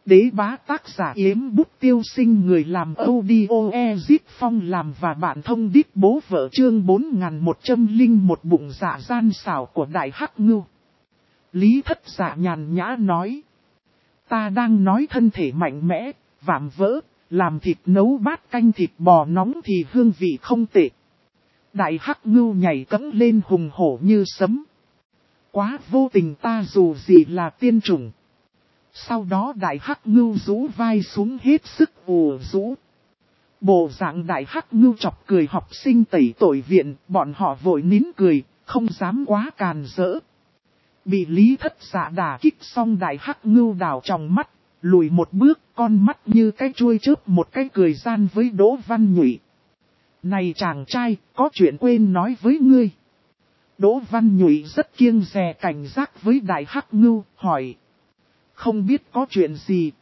Đế bá tác giả Yếm Bút Tiêu Sinh, người làm audio Ezit Phong làm và bạn thông đít bố vợ, chương 4101 bụng dạ gian xảo của Đại Hắc Ngưu. Lý Thất Dạ nhàn nhã nói. Ta đang nói thân thể mạnh mẽ, vạm vỡ, làm thịt nấu bát canh thịt bò nóng thì hương vị không tệ. Đại Hắc Ngưu nhảy cẫng lên hùng hổ như sấm. Quá vô tình, ta dù gì là tiên chủng. Sau đó Đại Hắc Ngưu rũ vai xuống hết sức ù rũ. Bộ dạng Đại Hắc Ngưu chọc cười học sinh tẩy tội viện, bọn họ vội nín cười, không dám quá càn rỡ. Bị Lý Thất Dạ đả kích xong, Đại Hắc Ngưu đảo trong mắt, lùi một bước, con mắt như cái chuôi chớp một cái cười gian với Đỗ Văn Nhụy. Này chàng trai, có chuyện quên nói với ngươi. Đỗ Văn Nhụy rất kiêng dè cảnh giác với Đại Hắc Ngưu, hỏi. Không biết có chuyện gì.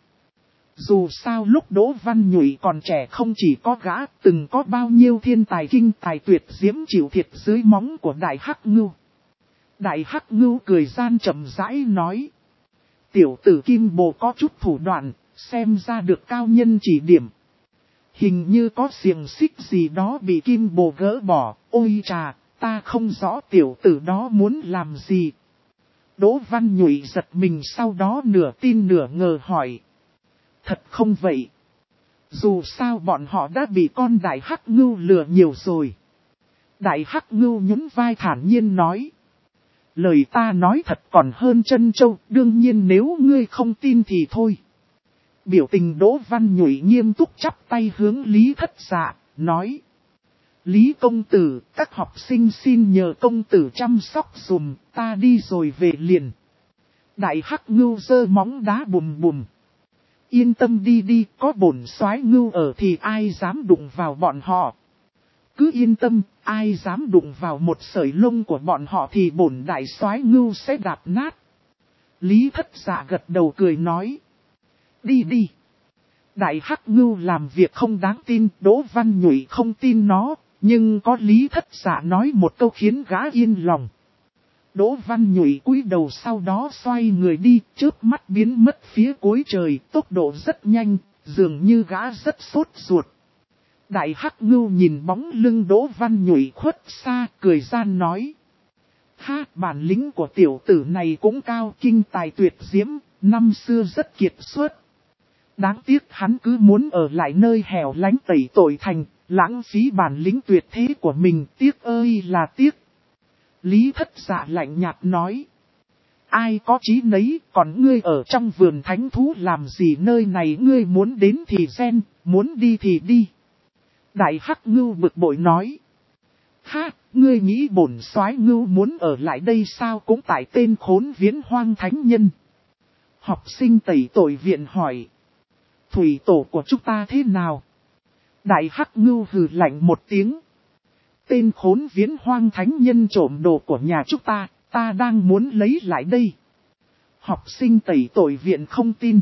Dù sao lúc Đỗ Văn Nhụy còn trẻ không chỉ có gã, từng có bao nhiêu thiên tài kinh tài tuyệt diễm chịu thiệt dưới móng của Đại Hắc Ngưu. Đại Hắc Ngưu cười gian chậm rãi nói. Tiểu tử Kim Bồ có chút thủ đoạn, xem ra được cao nhân chỉ điểm. Hình như có xiềng xích gì đó bị Kim Bồ gỡ bỏ, ôi trà, ta không rõ tiểu tử đó muốn làm gì. Đỗ Văn Nhụy giật mình, sau đó nửa tin nửa ngờ hỏi. Thật không vậy? Dù sao bọn họ đã bị con Đại Hắc Ngưu lừa nhiều rồi. Đại Hắc Ngưu nhún vai thản nhiên nói. Lời ta nói thật còn hơn chân châu, đương nhiên nếu ngươi không tin thì thôi. Biểu tình Đỗ Văn Nhụy nghiêm túc chắp tay hướng Lý Thất Dạ, nói. Lý công tử, các học sinh xin nhờ công tử chăm sóc dùm, ta đi rồi về liền. Đại Hắc Ngưu giơ móng đá bùm bùm. Yên tâm đi đi, có bổn soái ngưu ở thì ai dám đụng vào bọn họ. Cứ yên tâm, ai dám đụng vào một sợi lông của bọn họ thì bổn đại soái ngưu sẽ đạp nát. Lý Thất Dạ gật đầu cười nói. Đi đi. Đại Hắc Ngưu làm việc không đáng tin, Đỗ Văn Nhụy không tin nó, nhưng có Lý Thất Dạ nói một câu khiến gã yên lòng. Đỗ Văn Nhụy cúi đầu, sau đó xoay người đi, chớp mắt biến mất phía cuối trời, tốc độ rất nhanh, dường như gã rất sốt ruột. Đại Hắc Ngưu nhìn bóng lưng Đỗ Văn Nhụy khuất xa, cười gian nói. Ha, bản lĩnh của tiểu tử này cũng cao, kinh tài tuyệt diễm, năm xưa rất kiệt xuất. Đáng tiếc hắn cứ muốn ở lại nơi hẻo lánh tẩy tội thành, lãng phí bản lĩnh tuyệt thế của mình, tiếc ơi là tiếc. Lý Thất Dạ lạnh nhạt nói. Ai có chí nấy, còn ngươi ở trong vườn thánh thú làm gì, nơi này ngươi muốn đến thì xen, muốn đi thì đi. Đại Hắc Ngưu bực bội nói. Ha, ngươi nghĩ bổn soái ngưu muốn ở lại đây sao, cũng tại tên khốn Viễn Hoang Thánh Nhân. Học sinh tẩy tội viện hỏi. Thủy tổ của chúng ta thế nào? Đại Hắc Ngưu hừ lạnh một tiếng. Tên khốn Viễn Hoang Thánh Nhân trộm đồ của nhà chúng ta đang muốn lấy lại đây. Học sinh tẩy tội viện không tin.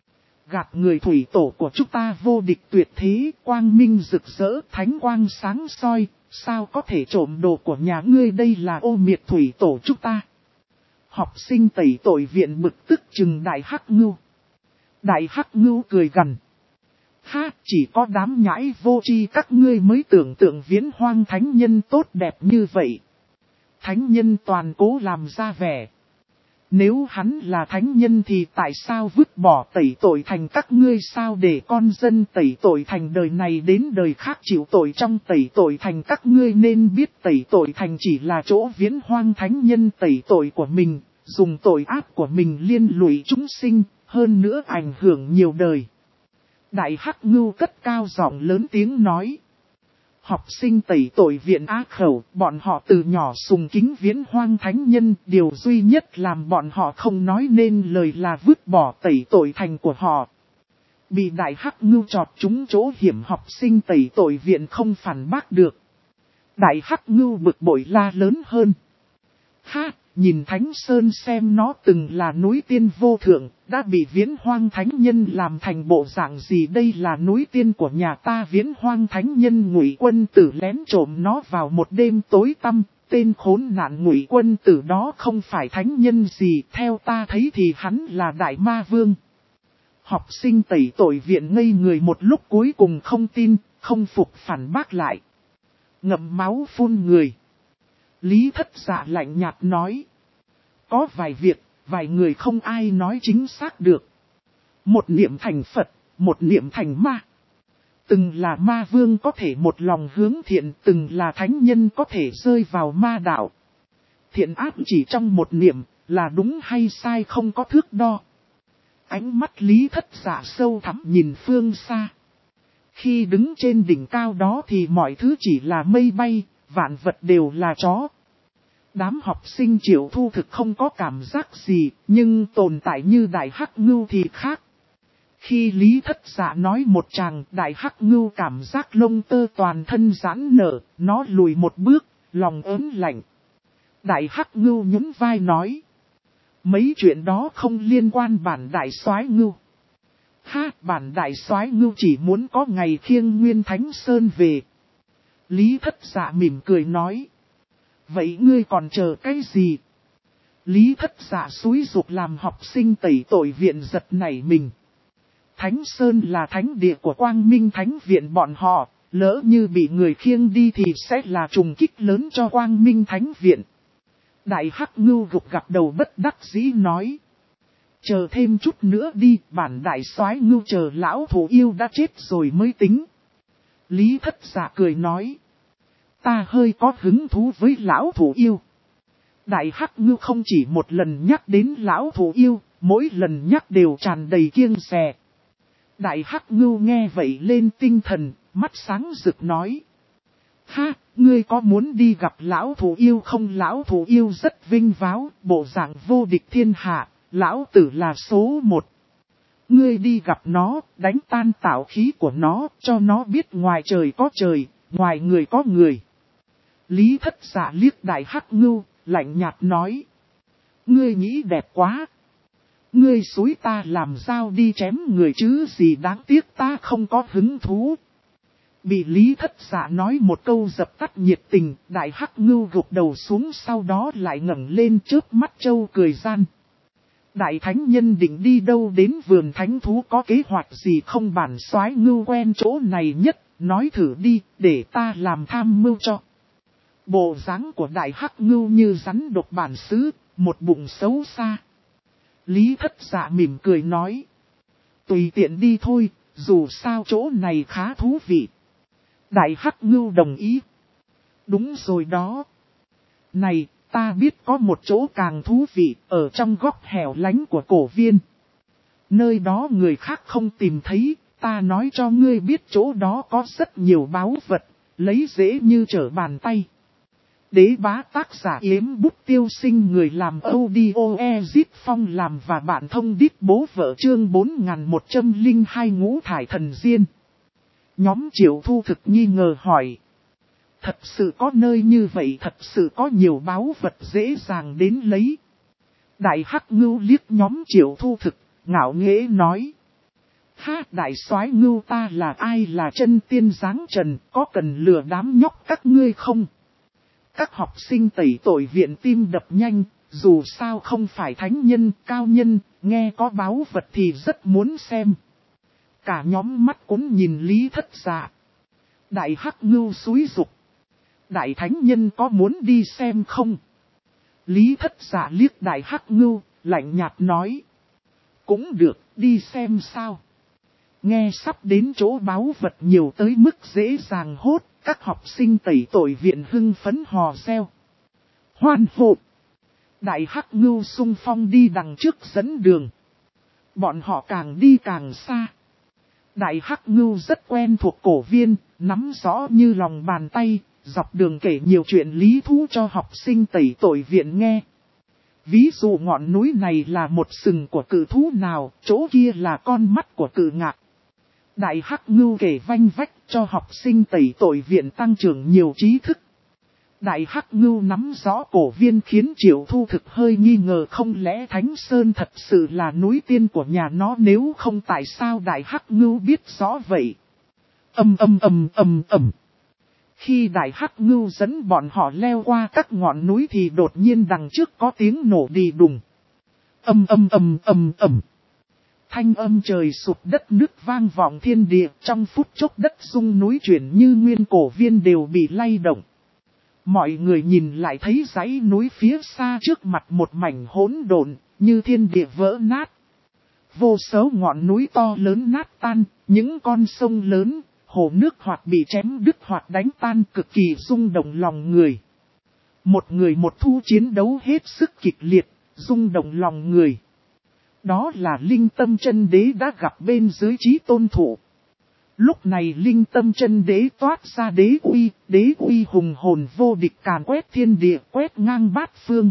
Gạt người, thủy tổ của chúng ta vô địch tuyệt thế, quang minh rực rỡ, thánh quang sáng soi, sao có thể trộm đồ của nhà ngươi, đây là ô miệt thủy tổ chúng ta. Học sinh tẩy tội viện bực tức chừng Đại Hắc Ngưu. Đại Hắc Ngưu cười gằn. Ha, chỉ có đám nhãi vô tri các ngươi mới tưởng tượng Viễn Hoang Thánh Nhân tốt đẹp như vậy. Thánh Nhân toàn cố làm ra vẻ. Nếu hắn là thánh nhân thì tại sao vứt bỏ tẩy tội thành các ngươi, sao để con dân tẩy tội thành đời này đến đời khác chịu tội trong tẩy tội thành các ngươi, nên biết tẩy tội thành chỉ là chỗ Viễn Hoang Thánh Nhân tẩy tội của mình, dùng tội ác của mình liên lụy chúng sinh, hơn nữa ảnh hưởng nhiều đời. Đại Hắc Ngưu cất cao giọng lớn tiếng nói. Học sinh tẩy tội viện á khẩu, bọn họ từ nhỏ sùng kính Viễn Hoang Thánh Nhân, điều duy nhất làm bọn họ không nói nên lời là vứt bỏ tẩy tội thành của họ. Bị Đại Hắc Ngưu chọt trúng chỗ hiểm, học sinh tẩy tội viện không phản bác được. Đại Hắc Ngưu bực bội la lớn hơn. Ha! Nhìn Thánh Sơn xem nó từng là núi tiên vô thượng, đã bị Viễn Hoang Thánh Nhân làm thành bộ dạng gì, đây là núi tiên của nhà ta. Viễn Hoang Thánh Nhân Ngụy Quân Tử lén trộm nó vào một đêm tối tăm, tên khốn nạn Ngụy Quân Tử đó không phải thánh nhân gì, theo ta thấy thì hắn là Đại Ma Vương. Học sinh tẩy tội viện ngây người một lúc cuối cùng không tin, không phục phản bác lại. Ngậm máu phun người. Lý Thất Dạ lạnh nhạt nói. Có vài việc, vài người không ai nói chính xác được. Một niệm thành Phật, một niệm thành ma. Từng là ma vương có thể một lòng hướng thiện, từng là thánh nhân có thể rơi vào ma đạo. Thiện ác chỉ trong một niệm, là đúng hay sai không có thước đo. Ánh mắt Lý Thất Dạ sâu thẳm nhìn phương xa. Khi đứng trên đỉnh cao đó thì mọi thứ chỉ là mây bay, vạn vật đều là chó. Đám học sinh Triệu Thu thực không có cảm giác gì, nhưng tồn tại như Đại Hắc Ngưu thì khác. Khi Lý Thất Dạ nói một tràng, Đại Hắc Ngưu cảm giác lông tơ toàn thân giãn nở, nó lùi một bước, lòng ớn lạnh. Đại Hắc Ngưu nhún vai nói. Mấy chuyện đó không liên quan bản Đại Soái Ngưu. Ha, bản Đại Soái Ngưu chỉ muốn có ngày khiêng Nguyên Thánh Sơn về. Lý Thất Dạ mỉm cười nói. Vậy ngươi còn chờ cái gì? Lý Thất Dạ xúi giục làm học sinh tẩy tội viện giật nảy mình. Thánh Sơn là thánh địa của Quang Minh Thánh Viện bọn họ, lỡ như bị người khiêng đi thì sẽ là trùng kích lớn cho Quang Minh Thánh Viện. Đại Hắc Ngưu gục gặt đầu bất đắc dĩ nói. Chờ thêm chút nữa đi, bản Đại Soái Ngưu chờ lão thủ yêu đã chết rồi mới tính. Lý Thất Dạ cười nói. Ta hơi có hứng thú với lão thủ yêu. Đại Hắc Ngưu không chỉ một lần nhắc đến lão thủ yêu, mỗi lần nhắc đều tràn đầy kiêng dè. Đại Hắc Ngưu nghe vậy lên tinh thần, mắt sáng rực nói. Ha, ngươi có muốn đi gặp lão thủ yêu không? Lão thủ yêu rất vinh váo, bộ dạng vô địch thiên hạ, lão tử là số một. Ngươi đi gặp nó, đánh tan tạo khí của nó, cho nó biết ngoài trời có trời, ngoài người có người. Lý Thất Dạ liếc Đại Hắc Ngưu, lạnh nhạt nói. Ngươi nghĩ đẹp quá. Ngươi xúi ta làm sao đi chém người chứ gì, đáng tiếc ta không có hứng thú. Bị Lý Thất Dạ nói một câu dập tắt nhiệt tình, Đại Hắc Ngưu gục đầu xuống, sau đó lại ngẩng lên chớp mắt trâu cười gian. Đại Thánh Nhân định đi đâu, đến vườn thánh thú có kế hoạch gì không? Bản Soái Ngưu quen chỗ này nhất, nói thử đi, để ta làm tham mưu cho. Bộ dáng của Đại Hắc Ngưu như rắn độc bản xứ, một bụng xấu xa. Lý Thất Dạ mỉm cười nói. Tùy tiện đi thôi, dù sao chỗ này khá thú vị. Đại Hắc Ngưu đồng ý. Đúng rồi đó. Này, ta biết có một chỗ càng thú vị, ở trong góc hẻo lánh của cổ viên. Nơi đó người khác không tìm thấy, ta nói cho ngươi biết chỗ đó có rất nhiều báu vật, lấy dễ như trở bàn tay. Đế Bá tác giả Yếm Bút Tiêu Sinh, người làm audio Ezit Phong làm và bạn thông đít bố vợ, chương 4102 Ngũ Thải Thần Diên. Nhóm Triệu Thu thực nghi ngờ hỏi. Thật sự có nơi như vậy, thật sự có nhiều báu vật dễ dàng đến lấy. Đại Hắc Ngưu liếc nhóm Triệu Thu thực, ngạo nghễ nói. Ha, Đại Soái Ngưu, ta là ai, là chân tiên dáng trần, có cần lừa đám nhóc các ngươi không? Các học sinh tẩy tội viện tim đập nhanh, dù sao không phải thánh nhân, cao nhân, nghe có báu vật thì rất muốn xem. Cả nhóm mắt cũng nhìn Lý Thất Dạ. Đại Hắc Ngưu xúi giục. Đại Thánh Nhân có muốn đi xem không? Lý Thất Dạ liếc Đại Hắc Ngưu, lạnh nhạt nói. Cũng được, đi xem sao. Nghe sắp đến chỗ báu vật nhiều tới mức dễ dàng hốt, các học sinh tẩy tội viện hưng phấn hò reo. Hoan hô! Đại Hắc Ngưu xung phong đi đằng trước dẫn đường. Bọn họ càng đi càng xa. Đại Hắc Ngưu rất quen thuộc cổ viên, nắm rõ như lòng bàn tay, dọc đường kể nhiều chuyện lý thú cho học sinh tẩy tội viện nghe. Ví dụ ngọn núi này là một sừng của cự thú nào, chỗ kia là con mắt của cự ngạc. Đại Hắc Ngưu kể vanh vách cho học sinh tẩy tội viện tăng trưởng nhiều trí thức. Đại Hắc Ngưu nắm rõ cổ viên khiến Triệu Thu thực hơi nghi ngờ, không lẽ Thánh Sơn thật sự là núi tiên của nhà nó, nếu không tại sao Đại Hắc Ngưu biết rõ vậy? Khi Đại Hắc Ngưu dẫn bọn họ leo qua các ngọn núi thì đột nhiên đằng trước có tiếng nổ đi đùng. Thanh âm trời sụp đất nước vang vọng thiên địa, trong phút chốc đất rung núi chuyển như nguyên cổ viên đều bị lay động. Mọi người nhìn lại thấy dãy núi phía xa trước mặt một mảnh hỗn độn, như thiên địa vỡ nát. Vô số ngọn núi to lớn nát tan, những con sông lớn, hồ nước hoặc bị chém đứt hoặc đánh tan cực kỳ rung động lòng người. Một người một thu chiến đấu hết sức kịch liệt, rung động lòng người. Đó là Linh Tâm Chân Đế đã gặp bên dưới Chí Tôn Thụ. Lúc này Linh Tâm Chân Đế toát ra đế uy hùng hồn vô địch càn quét thiên địa, quét ngang bát phương.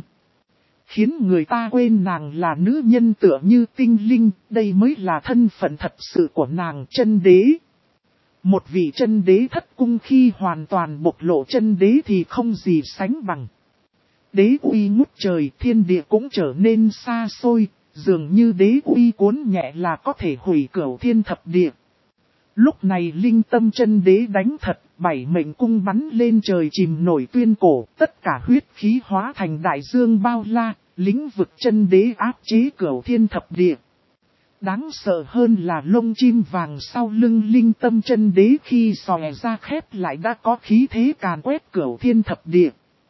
Khiến người ta quên nàng là nữ nhân tựa như tinh linh, đây mới là thân phận thật sự của nàng chân đế. Một vị chân đế thất cung khi hoàn toàn bộc lộ chân đế thì không gì sánh bằng. Đế uy ngút trời, thiên địa cũng trở nên xa xôi, dường như đế uy cuốn nhẹ là có thể hủy cửu thiên thập địa. Lúc này Linh Tâm Chân Đế đánh thật, 7 mệnh cung bắn lên trời chìm nổi tuyên cổ, tất cả huyết khí hóa thành đại dương bao la, lĩnh vực chân đế áp chế cửu thiên thập địa. Đáng sợ hơn là lông chim vàng sau lưng Linh Tâm Chân Đế khi xòe ra khép lại đã có khí thế càn quét cửu thiên thập địa.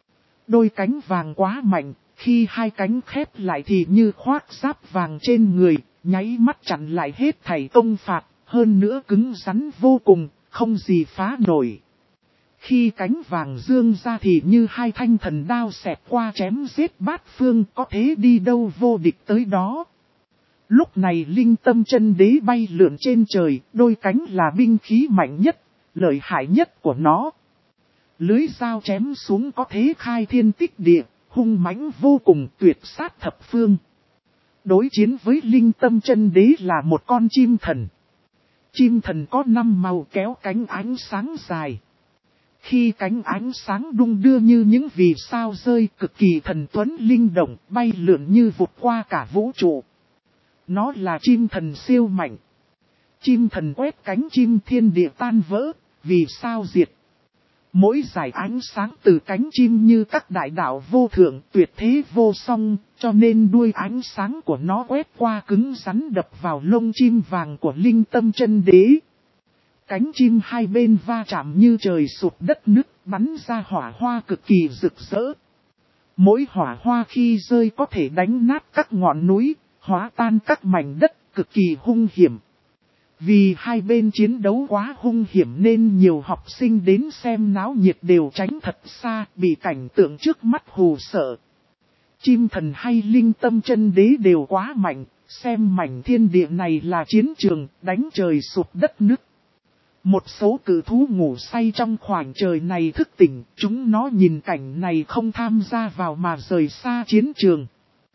Đôi cánh vàng quá mạnh, khi hai cánh khép lại thì như khoác giáp vàng trên người, nháy mắt chặn lại hết thảy công phạt, hơn nữa cứng rắn vô cùng, không gì phá nổi. Khi cánh vàng dương ra thì như hai thanh thần đao xẹt qua chém giết bát phương, có thế đi đâu vô địch tới đó. Lúc này Linh Tâm Chân Đế bay lượn trên trời, đôi cánh là binh khí mạnh nhất, lợi hại nhất của nó. Lưới dao chém xuống có thế khai thiên tích địa, hung mãnh vô cùng, tuyệt sát thập phương. Đối chiến với Linh Tâm Chân Đế là một con chim thần. Chim thần có 5 màu kéo cánh ánh sáng dài. Khi cánh ánh sáng đung đưa như những vì sao rơi, cực kỳ thần tuấn linh động, bay lượn như vụt qua cả vũ trụ. Nó là chim thần siêu mạnh. Chim thần quét cánh chim thiên địa tan vỡ, vì sao diệt. Mỗi dải ánh sáng từ cánh chim như các đại đạo vô thượng, tuyệt thế vô song, cho nên đuôi ánh sáng của nó quét qua cứng rắn đập vào lông chim vàng của Linh Tâm Chân Đế. Cánh chim hai bên va chạm như trời sụp đất nứt, bắn ra hỏa hoa cực kỳ rực rỡ. Mỗi hỏa hoa khi rơi có thể đánh nát các ngọn núi, hóa tan các mảnh đất, cực kỳ hung hiểm. Vì hai bên chiến đấu quá hung hiểm nên nhiều học sinh đến xem náo nhiệt đều tránh thật xa, bị cảnh tượng trước mắt hù sợ. Chim thần hay Linh Tâm Chân Đế đều quá mạnh, xem mảnh thiên địa này là chiến trường, đánh trời sụp đất nứt. Một số cử thú ngủ say trong khoảng trời này thức tỉnh, chúng nó nhìn cảnh này không tham gia vào mà rời xa chiến trường.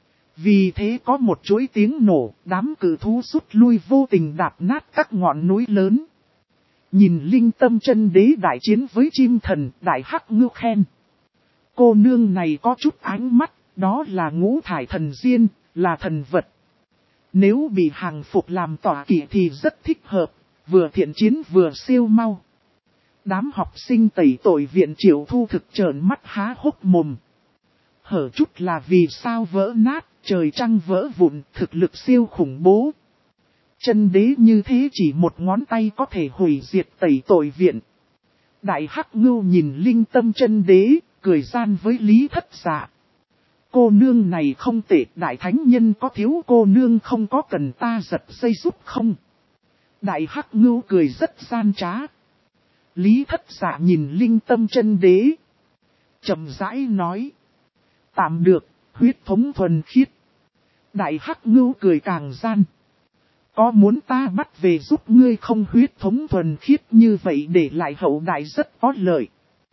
Vì thế có một chuỗi tiếng nổ, đám cử thú rút lui vô tình đạp nát các ngọn núi lớn. Nhìn Linh Tâm Chân Đế đại chiến với chim thần, Đại Hắc Ngưu khen. Cô nương này có chút ánh mắt, đó là ngũ thải thần diên, là thần vật. Nếu bị hàng phục làm tọa kỵ thì rất thích hợp, vừa thiện chiến vừa siêu mau. Đám học sinh tẩy tội viện Triệu Thu thực trợn mắt há hốc mồm. Hở chút là vì sao vỡ nát, trời trăng vỡ vụn, thực lực siêu khủng bố. Chân đế như thế chỉ một ngón tay có thể hủy diệt tẩy tội viện. Đại Hắc Ngưu nhìn Linh Tâm Chân Đế, cười gian với Lý Thất Dạ. Cô nương này không tệ, đại thánh nhân có thiếu cô nương không có cần ta giật dây giúp không? Đại Hắc Ngưu cười rất gian trá. Lý Thất Dạ nhìn Linh Tâm Chân Đế, chậm rãi nói. Tạm được, huyết thống thuần khiết. Đại Hắc Ngưu cười càng gian. Có muốn ta bắt về giúp ngươi không? Huyết thống thuần khiết như vậy để lại hậu đại rất có lợi.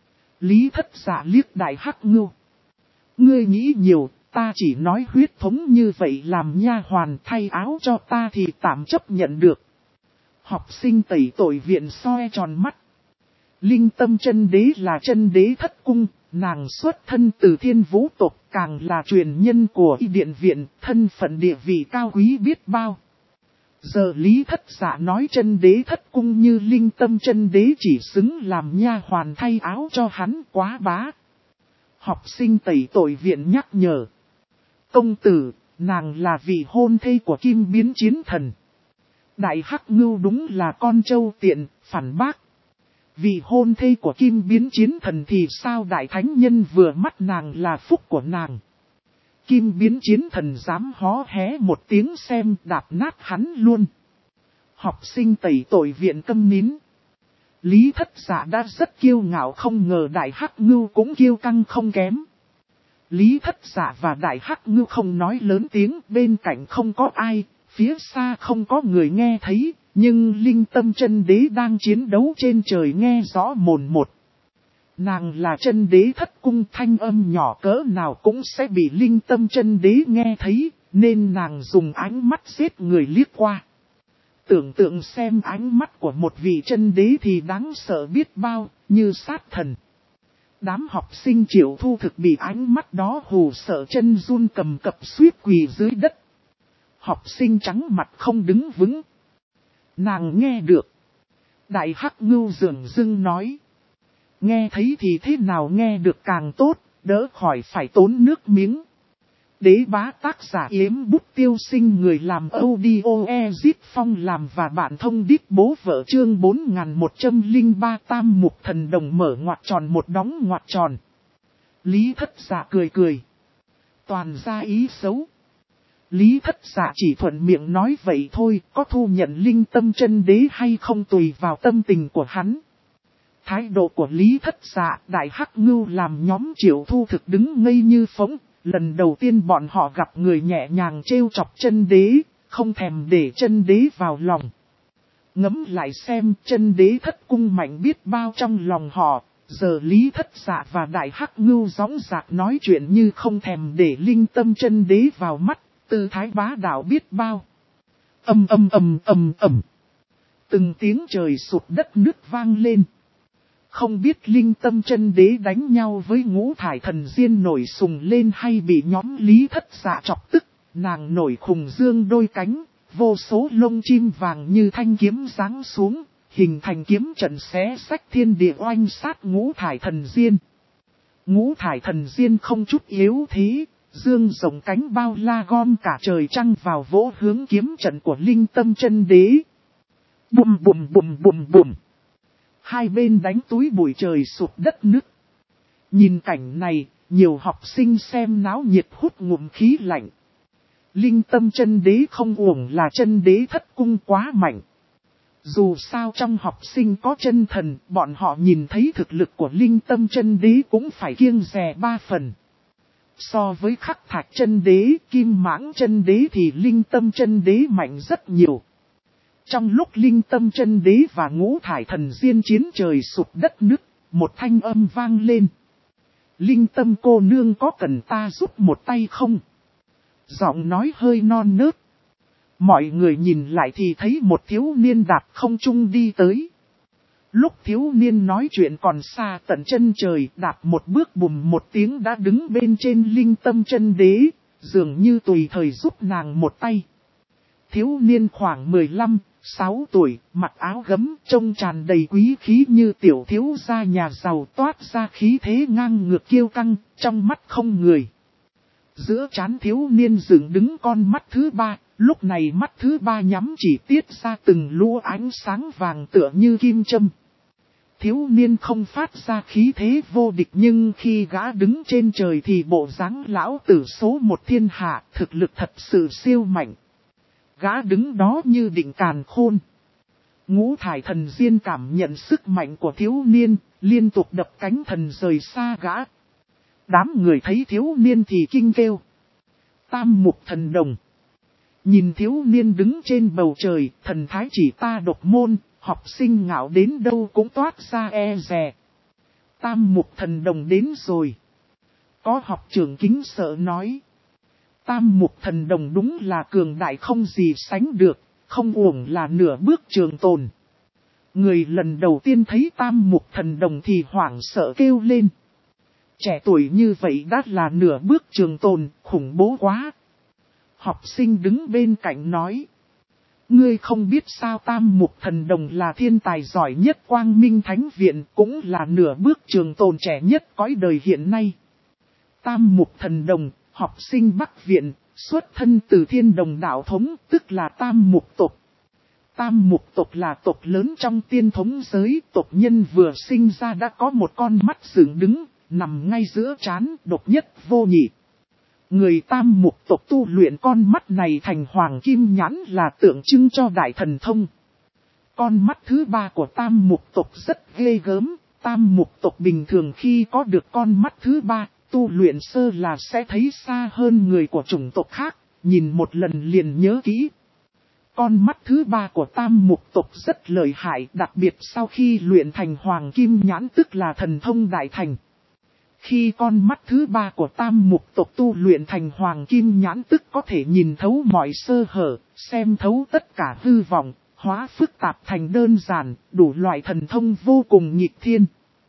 Lý Thất Dạ liếc Đại Hắc Ngưu. Ngươi nghĩ nhiều, ta chỉ nói huyết thống như vậy làm nha hoàn thay áo cho ta thì tạm chấp nhận được. Học sinh tẩy tội viện soi tròn mắt. Linh Tâm Chân Đế là chân đế thất cung, nàng xuất thân từ Thiên Vũ tộc, càng là truyền nhân của Y Điện Viện, thân phận địa vị cao quý biết bao. Giờ Lý Thất Dạ nói chân đế thất cung như Linh Tâm Chân Đế chỉ xứng làm nha hoàn thay áo cho hắn, quá bá. Học sinh tẩy tội viện nhắc nhở. Công tử, nàng là vị hôn thê của Kim Biến Chiến Thần. Đại Hắc Ngưu đúng là con trâu tiện, phản bác. Vị hôn thê của Kim Biến Chiến Thần thì sao đại thánh nhân vừa mắt nàng là phúc của nàng. Kim Biến Chiến Thần dám hó hé một tiếng xem đạp nát hắn luôn. Học sinh tẩy tội viện câm nín. Lý Thất Dạ đã rất kiêu ngạo, không ngờ Đại Hắc Ngưu cũng kiêu căng không kém. Lý Thất Dạ và Đại Hắc Ngưu không nói lớn tiếng, bên cạnh không có ai, phía xa không có người nghe thấy, nhưng Linh Tâm Chân Đế đang chiến đấu trên trời nghe rõ mồn một. Nàng là Chân Đế thất cung, thanh âm nhỏ cỡ nào cũng sẽ bị Linh Tâm Chân Đế nghe thấy, nên nàng dùng ánh mắt giết người liếc qua. Tưởng tượng xem ánh mắt của một vị chân đế thì đáng sợ biết bao, như sát thần. Đám học sinh Triệu Thu Thực bị ánh mắt đó hù sợ chân run cầm cập suýt quỳ dưới đất. Học sinh trắng mặt không đứng vững. Nàng nghe được. Đại Hắc Ngưu dường dưng nói. Nghe thấy thì thế nào nghe được càng tốt, đỡ khỏi phải tốn nước miếng. Đế bá tác giả Yếm Bút Tiêu Sinh, người làm audio Ezit Phong làm và bạn thông điệp bố vợ, chương 4103 Tam Mục Thần Đồng mở ngoặc tròn một đóng ngoặc tròn. Lý Thất Dạ cười cười. Toàn ra ý xấu. Lý Thất Dạ chỉ thuận miệng nói vậy thôi, có thu nhận Linh Tâm Chân Đế hay không tùy vào tâm tình của hắn. Thái độ của Lý Thất Dạ, Đại Hắc Ngưu làm nhóm Triệu Thu Thực đứng ngây như phỗng. Lần đầu tiên bọn họ gặp người nhẹ nhàng trêu chọc Chân Đế, không thèm để Chân Đế vào lòng. Ngẫm lại xem, Chân Đế thất cung mạnh biết bao trong lòng họ, giờ Lý Thất Dạ và Đại Hắc Ngưu gióng giạc nói chuyện như không thèm để Linh Tâm Chân Đế vào mắt, tư thái bá đạo biết bao. Ầm. Từng tiếng trời sụt đất nước vang lên. Không biết Linh Tâm Chân Đế đánh nhau với Ngũ Thải Thần Diên nổi sùng lên hay bị nhóm Lý Thất Dạ chọc tức, nàng nổi khùng dương đôi cánh, vô số lông chim vàng như thanh kiếm giáng xuống, hình thành kiếm trận xé xách thiên địa oanh sát Ngũ Thải Thần Diên. Ngũ Thải Thần Diên không chút yếu thế, dương rộng cánh bao la gom cả trời trăng vào vỗ hướng kiếm trận của Linh Tâm Chân Đế. Bùm. Hai bên đánh túi bụi trời sụp đất nứt. Nhìn cảnh này, nhiều học sinh xem náo nhiệt hút ngụm khí lạnh. Linh Tâm Chân Đế không uổng là Chân Đế thất cung quá mạnh. Dù sao trong học sinh có chân thần, bọn họ nhìn thấy thực lực của Linh Tâm Chân Đế cũng phải kiêng dè 3 phần. So với Khắc Thạch Chân Đế, Kim Mãng Chân Đế thì Linh Tâm Chân Đế mạnh rất nhiều. Trong lúc Linh Tâm Chân Đế và Ngũ Thải Thần Diên chiến trời sụp đất nứt, một thanh âm vang lên. Linh Tâm cô nương có cần ta giúp một tay không? Giọng nói hơi non nớt. Mọi người nhìn lại thì thấy một thiếu niên đạp không trung đi tới. Lúc thiếu niên nói chuyện còn xa tận chân trời, đạp một bước bùm một tiếng đã đứng bên trên Linh Tâm Chân Đế, dường như tùy thời giúp nàng một tay. Thiếu niên khoảng 15-16 tuổi, mặc áo gấm, trông tràn đầy quý khí như tiểu thiếu gia nhà giàu, toát ra khí thế ngang ngược kiêu căng, trong mắt không người. Giữa trán thiếu niên dựng đứng con mắt thứ ba, lúc này mắt thứ ba nhắm chỉ tiết ra từng lúa ánh sáng vàng tựa như kim châm. Thiếu niên không phát ra khí thế vô địch, nhưng khi gã đứng trên trời thì bộ dáng lão tử số một thiên hạ, thực lực thật sự siêu mạnh. Gã đứng đó như định càn khôn. Ngũ Thải Thần Diên cảm nhận sức mạnh của thiếu niên, liên tục đập cánh thần rời xa gã. Đám người thấy thiếu niên thì kinh kêu. Tam Mục Thần Đồng. Nhìn thiếu niên đứng trên bầu trời, thần thái chỉ ta độc môn, học sinh ngạo đến đâu cũng toát ra e dè. Tam Mục Thần Đồng đến rồi. Có học trưởng kính sợ nói. Tam Mục Thần Đồng đúng là cường đại không gì sánh được, không uổng là nửa bước trường tồn. Người lần đầu tiên thấy Tam Mục Thần Đồng thì hoảng sợ kêu lên. Trẻ tuổi như vậy đã là nửa bước trường tồn, khủng bố quá. Học sinh đứng bên cạnh nói. Ngươi không biết sao Tam Mục Thần Đồng là thiên tài giỏi nhất Quang Minh Thánh Viện, cũng là nửa bước trường tồn trẻ nhất cõi đời hiện nay. Tam Mục Thần Đồng, học sinh Bắc Viện, xuất thân từ Thiên Đồng đạo thống, tức là Tam Mục tộc. Tam mục tộc là tộc lớn trong tiên thống giới, tộc nhân vừa sinh ra đã có một con mắt dựng đứng, nằm ngay giữa trán, độc nhất vô nhị. Người tam mục tộc tu luyện con mắt này thành hoàng kim nhãn là tượng trưng cho đại thần thông. Con mắt thứ ba của tam mục tộc rất ghê gớm, tam mục tộc bình thường khi có được con mắt thứ ba, tu luyện sơ là sẽ thấy xa hơn người của chủng tộc khác, nhìn một lần liền nhớ kỹ. Con mắt thứ ba của tam mục tộc rất lợi hại, đặc biệt sau khi luyện thành hoàng kim nhãn tức là thần thông đại thành. Khi con mắt thứ ba của tam mục tộc tu luyện thành hoàng kim nhãn tức có thể nhìn thấu mọi sơ hở, xem thấu tất cả hư vọng, hóa phức tạp thành đơn giản, đủ loại thần thông vô cùng nghịch thiên.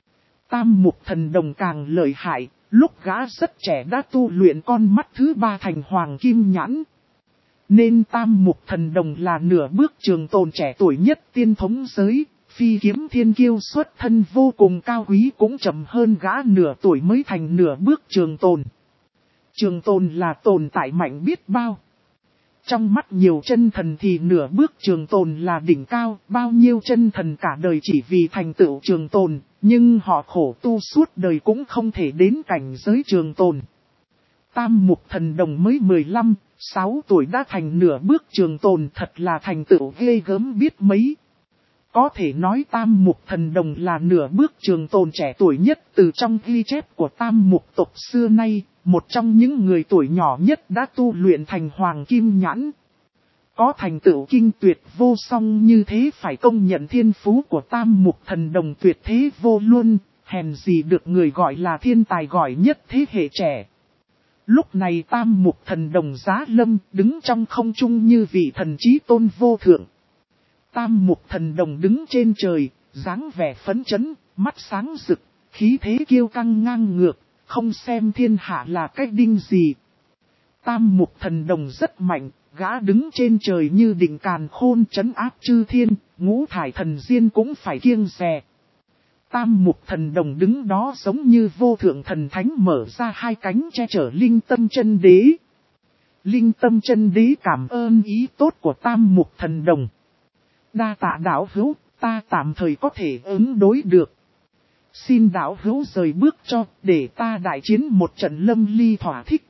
Tam mục thần đồng càng lợi hại, lúc gã rất trẻ đã tu luyện con mắt thứ ba thành hoàng kim nhãn. Nên tam mục thần đồng là nửa bước trường tồn trẻ tuổi nhất tiên thống giới, phi kiếm thiên kiêu xuất thân vô cùng cao quý cũng chậm hơn gã nửa tuổi mới thành nửa bước trường tồn. Trường tồn là tồn tại mạnh biết bao. Trong mắt nhiều chân thần thì nửa bước trường tồn là đỉnh cao, bao nhiêu chân thần cả đời chỉ vì thành tựu trường tồn, nhưng họ khổ tu suốt đời cũng không thể đến cảnh giới trường tồn. Tam mục thần đồng mới 15, 6 tuổi đã thành nửa bước trường tồn thật là thành tựu ghê gớm biết mấy. Có thể nói tam mục thần đồng là nửa bước trường tồn trẻ tuổi nhất từ trong ghi chép của tam mục tộc xưa nay, một trong những người tuổi nhỏ nhất đã tu luyện thành hoàng kim nhãn. Có thành tựu kinh tuyệt vô song như thế phải công nhận thiên phú của tam mục thần đồng tuyệt thế vô luân, hèn gì được người gọi là thiên tài giỏi nhất thế hệ trẻ. Lúc này tam mục thần đồng giá lâm đứng trong không trung như vị thần chí tôn vô thượng. Tam mục thần đồng đứng trên trời, dáng vẻ phấn chấn, mắt sáng rực, khí thế kiêu căng ngang ngược, không xem thiên hạ là cách đinh gì. Tam mục thần đồng rất mạnh, gã đứng trên trời như đỉnh càn khôn trấn áp chư thiên, ngũ thải thần diên cũng phải kiêng dè. Tam mục thần đồng đứng đó giống như vô thượng thần thánh mở ra hai cánh che chở linh tâm chân đế. Linh tâm chân đế cảm ơn ý tốt của tam mục thần đồng. Đa tạ đạo hữu, ta tạm thời có thể ứng đối được. Xin đạo hữu rời bước cho, để ta đại chiến một trận lâm ly thỏa thích.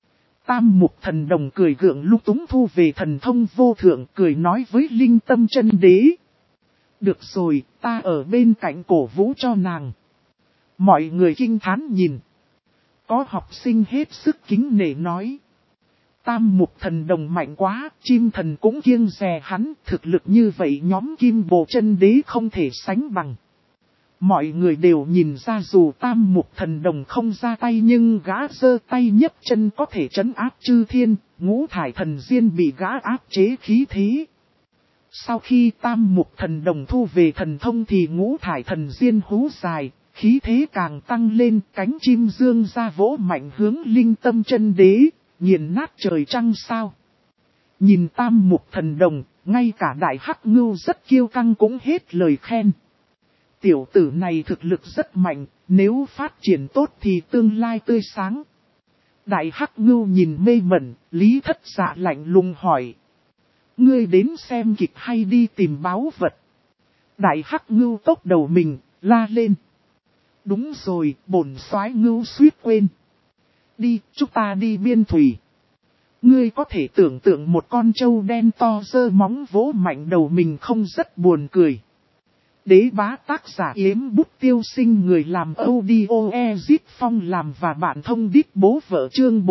Tam mục thần đồng cười gượng lúc túng thu về thần thông vô thượng, cười nói với linh tâm chân đế. Được rồi, ta ở bên cạnh cổ vũ cho nàng. Mọi người kinh thán nhìn. Có học sinh hết sức kính nể nói. Tam mục thần đồng mạnh quá, chim thần cũng kiêng dè hắn, thực lực như vậy nhóm kim bồ chân đế không thể sánh bằng. Mọi người đều nhìn ra dù tam mục thần đồng không ra tay nhưng gã giơ tay nhấc chân có thể trấn áp chư thiên, ngũ thải thần diên bị gã áp chế khí thế. Sau khi tam mục thần đồng thu về thần thông thì ngũ thải thần diên hú dài, khí thế càng tăng lên, cánh chim dương ra vỗ mạnh hướng linh tâm chân đế, nghiền nát trời trăng sao. Nhìn tam mục thần đồng, ngay cả đại hắc ngưu rất kiêu căng cũng hết lời khen. Tiểu tử này thực lực rất mạnh, nếu phát triển tốt thì tương lai tươi sáng. Đại hắc ngưu nhìn mê mẩn, Lý Thất Dạ lạnh lùng hỏi. Ngươi đến xem kịch hay đi tìm báu vật? Đại hắc ngưu tốc đầu mình, la lên. Đúng rồi, bổn soái ngưu suýt quên. Đi, chúng ta đi biên thủy. Ngươi có thể tưởng tượng một con trâu đen to giơ móng vỗ mạnh đầu mình không rất buồn cười. Đế bá tác giả Yếm Bút Tiêu Sinh người làm audio Ezit Phong làm và bạn thông đít bố vợ chương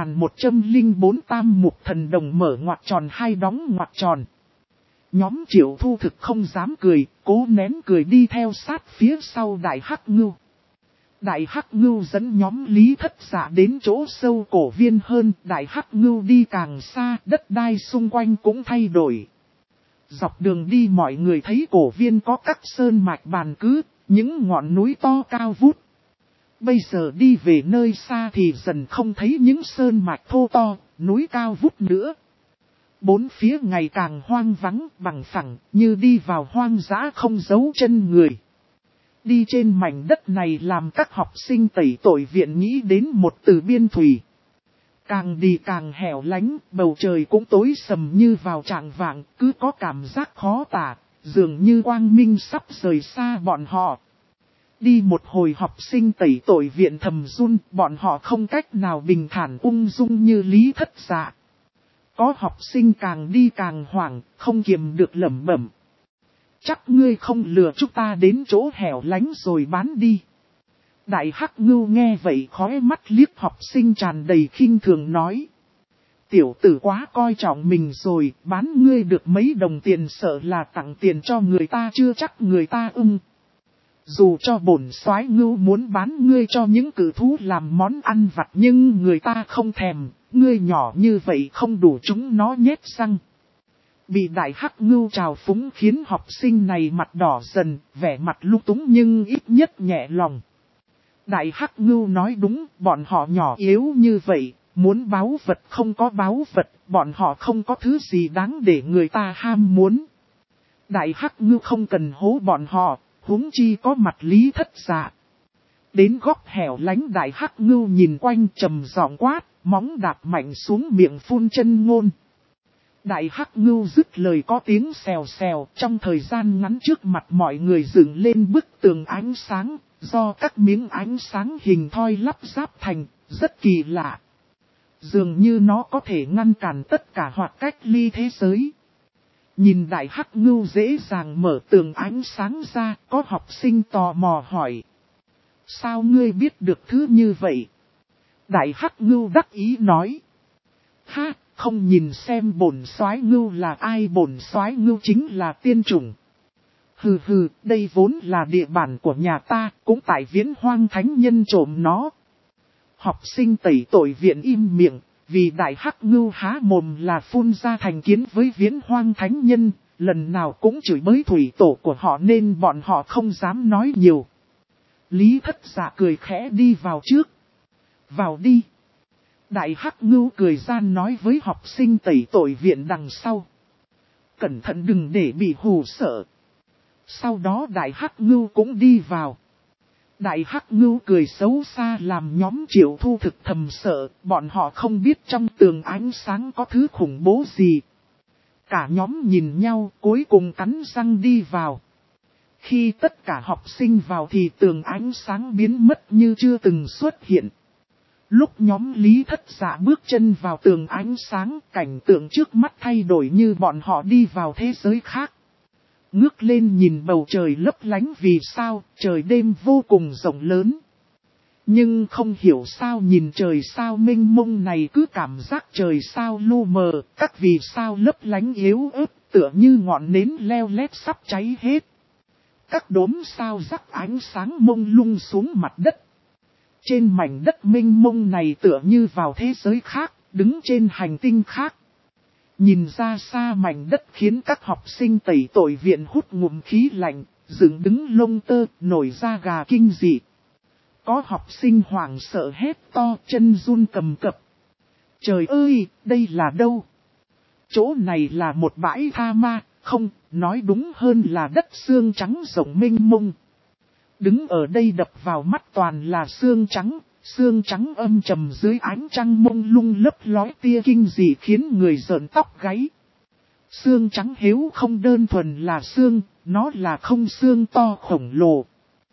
4104 tam mục thần đồng mở ngoặc tròn hai đóng ngoặc tròn. Nhóm Triệu Thu thực không dám cười, cố nén cười đi theo sát phía sau Đại Hắc Ngưu. Đại Hắc Ngưu dẫn nhóm Lý Thất Dạ đến chỗ sâu cổ viên hơn, Đại Hắc Ngưu đi càng xa, đất đai xung quanh cũng thay đổi. Dọc đường đi mọi người thấy cổ viên có các sơn mạch bàn cứ, những ngọn núi to cao vút. Bây giờ đi về nơi xa thì dần không thấy những sơn mạch thô to, núi cao vút nữa. Bốn phía ngày càng hoang vắng bằng phẳng, như đi vào hoang dã không giấu chân người. Đi trên mảnh đất này làm các học sinh tẩy tội viện nghĩ đến một từ biên thủy. Càng đi càng hẻo lánh, bầu trời cũng tối sầm như vào trạng vạng, cứ có cảm giác khó tả, dường như quang minh sắp rời xa bọn họ. Đi một hồi học sinh tẩy tội viện thầm run, bọn họ không cách nào bình thản ung dung như Lý Thất Dạ. Có học sinh càng đi càng hoảng, không kiềm được lẩm bẩm. Chắc ngươi không lừa chúng ta đến chỗ hẻo lánh rồi bán đi. Đại Hắc Ngưu nghe vậy khóe mắt liếc học sinh tràn đầy khinh thường nói. Tiểu tử quá coi trọng mình rồi, bán ngươi được mấy đồng tiền sợ là tặng tiền cho người ta chưa chắc người ta ưng. Dù cho bổn soái ngưu muốn bán ngươi cho những cử thú làm món ăn vặt nhưng người ta không thèm, ngươi nhỏ như vậy không đủ chúng nó nhét răng. Bị Đại Hắc Ngưu trào phúng khiến học sinh này mặt đỏ dần, vẻ mặt lung túng nhưng ít nhất nhẹ lòng. Đại Hắc Ngưu nói đúng, bọn họ nhỏ yếu như vậy, muốn báu vật không có báu vật, bọn họ không có thứ gì đáng để người ta ham muốn. Đại Hắc Ngưu không cần hố bọn họ, huống chi có mặt Lý Thất Dạ. Đến góc hẻo lánh Đại Hắc Ngưu nhìn quanh trầm giọng quát, móng đạp mạnh xuống miệng phun chân ngôn. Đại Hắc Ngưu dứt lời có tiếng xèo xèo, trong thời gian ngắn trước mặt mọi người dựng lên bức tường ánh sáng, do các miếng ánh sáng hình thoi lắp ráp thành, rất kỳ lạ. Dường như nó có thể ngăn cản tất cả hoặc cách ly thế giới. Nhìn Đại Hắc Ngưu dễ dàng mở tường ánh sáng ra, có học sinh tò mò hỏi. Sao ngươi biết được thứ như vậy? Đại Hắc Ngưu đắc ý nói. Ha, không nhìn xem bổn soái ngưu là ai, bổn soái ngưu chính là tiên chủng. Hừ hừ, đây vốn là địa bàn của nhà ta, cũng tại Viễn Hoang Thánh Nhân trộm nó. Học sinh tẩy tội viện im miệng, vì Đại Hắc Ngưu há mồm là phun ra thành kiến với Viễn Hoang Thánh Nhân, lần nào cũng chửi bới thủy tổ của họ nên bọn họ không dám nói nhiều. Lý Thất Dạ cười khẽ đi vào trước. Vào đi. Đại Hắc Ngưu cười gian nói với học sinh tẩy tội viện đằng sau. Cẩn thận đừng để bị hù sợ. Sau đó Đại Hắc Ngưu cũng đi vào. Đại Hắc Ngưu cười xấu xa làm nhóm Triệu Thu thực thầm sợ, bọn họ không biết trong tường ánh sáng có thứ khủng bố gì. Cả nhóm nhìn nhau cuối cùng cắn răng đi vào. Khi tất cả học sinh vào thì tường ánh sáng biến mất như chưa từng xuất hiện. Lúc nhóm Lý Thất Dạ bước chân vào tường ánh sáng, cảnh tượng trước mắt thay đổi như bọn họ đi vào thế giới khác. Ngước lên nhìn bầu trời lấp lánh vì sao, trời đêm vô cùng rộng lớn. Nhưng không hiểu sao nhìn trời sao mênh mông này cứ cảm giác trời sao lu mờ, các vì sao lấp lánh yếu ớt, tựa như ngọn nến leo lét sắp cháy hết. Các đốm sao rắc ánh sáng mông lung xuống mặt đất. Trên mảnh đất mênh mông này tựa như vào thế giới khác, đứng trên hành tinh khác. Nhìn ra xa mảnh đất khiến các học sinh tẩy tội viện hút ngụm khí lạnh, dựng đứng lông tơ, nổi da gà kinh dị. Có học sinh hoảng sợ hét to, chân run cầm cập. Trời ơi, đây là đâu? Chỗ này là một bãi tha ma, không, nói đúng hơn là đất xương trắng rộng mênh mông. Đứng ở đây đập vào mắt toàn là xương trắng âm trầm dưới ánh trăng mông lung lấp lói tia kinh dị khiến người rợn tóc gáy. Xương trắng hiếu không đơn thuần là xương, nó là không xương to khổng lồ.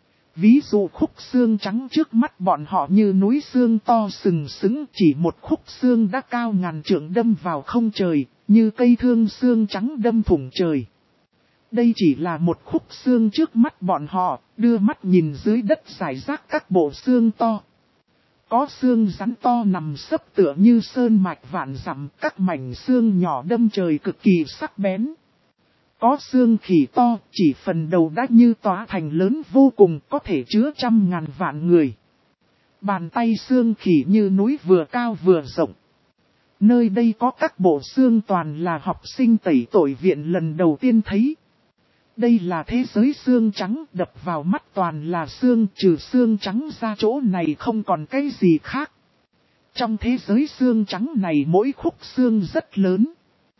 Ví dụ khúc xương trắng trước mắt bọn họ như núi xương to sừng sững, chỉ một khúc xương đã cao ngàn trượng đâm vào không trời, như cây thương xương trắng đâm thủng trời. Đây chỉ là một khúc xương trước mắt bọn họ, đưa mắt nhìn dưới đất rải rác các bộ xương to. Có xương rắn to nằm sấp tựa như sơn mạch vạn dặm, các mảnh xương nhỏ đâm trời cực kỳ sắc bén. Có xương khỉ to, chỉ phần đầu đã như tỏa thành lớn vô cùng, có thể chứa trăm ngàn vạn người. Bàn tay xương khỉ như núi vừa cao vừa rộng. Nơi đây có các bộ xương toàn là học sinh tẩy tội viện lần đầu tiên thấy. Đây là thế giới xương trắng, đập vào mắt toàn là xương, trừ xương trắng ra chỗ này không còn cái gì khác. Trong thế giới xương trắng này mỗi khúc xương rất lớn.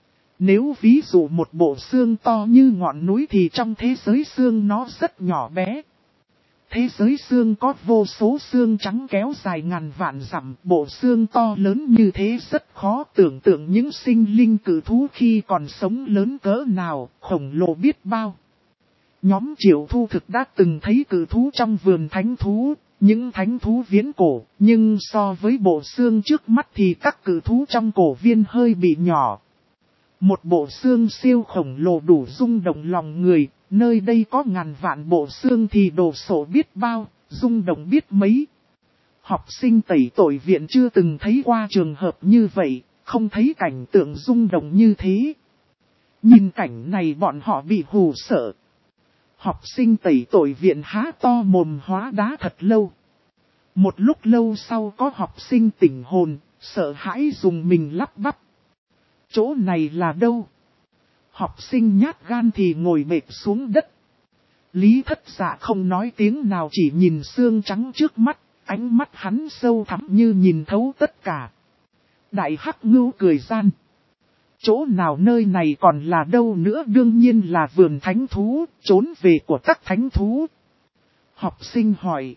Nếu ví dụ một bộ xương to như ngọn núi thì trong thế giới xương nó rất nhỏ bé. Thế giới xương có vô số xương trắng kéo dài ngàn vạn dặm, bộ xương to lớn như thế rất khó tưởng tượng những sinh linh cử thú khi còn sống lớn cỡ nào, khổng lồ biết bao. Nhóm Triệu Thu Thực đã từng thấy cử thú trong vườn thánh thú, những thánh thú viễn cổ, nhưng so với bộ xương trước mắt thì các cử thú trong cổ viên hơi bị nhỏ. Một bộ xương siêu khổng lồ đủ rung động lòng người, nơi đây có ngàn vạn bộ xương thì đồ sộ biết bao, rung động biết mấy. Học sinh tẩy tội viện chưa từng thấy qua trường hợp như vậy, không thấy cảnh tượng rung động như thế. Nhìn cảnh này bọn họ bị hù sợ. Học sinh tẩy tội viện há to mồm hóa đá thật lâu. Một lúc lâu sau có học sinh tỉnh hồn, sợ hãi dùng mình lắp bắp. Chỗ này là đâu? Học sinh nhát gan thì ngồi mệt xuống đất. Lý Thất Dạ không nói tiếng nào, chỉ nhìn xương trắng trước mắt, ánh mắt hắn sâu thẳm như nhìn thấu tất cả. Đại Hắc Ngưu cười gian. Chỗ nào nơi này còn là đâu nữa, đương nhiên là vườn thánh thú, trốn về của các thánh thú. Học sinh hỏi.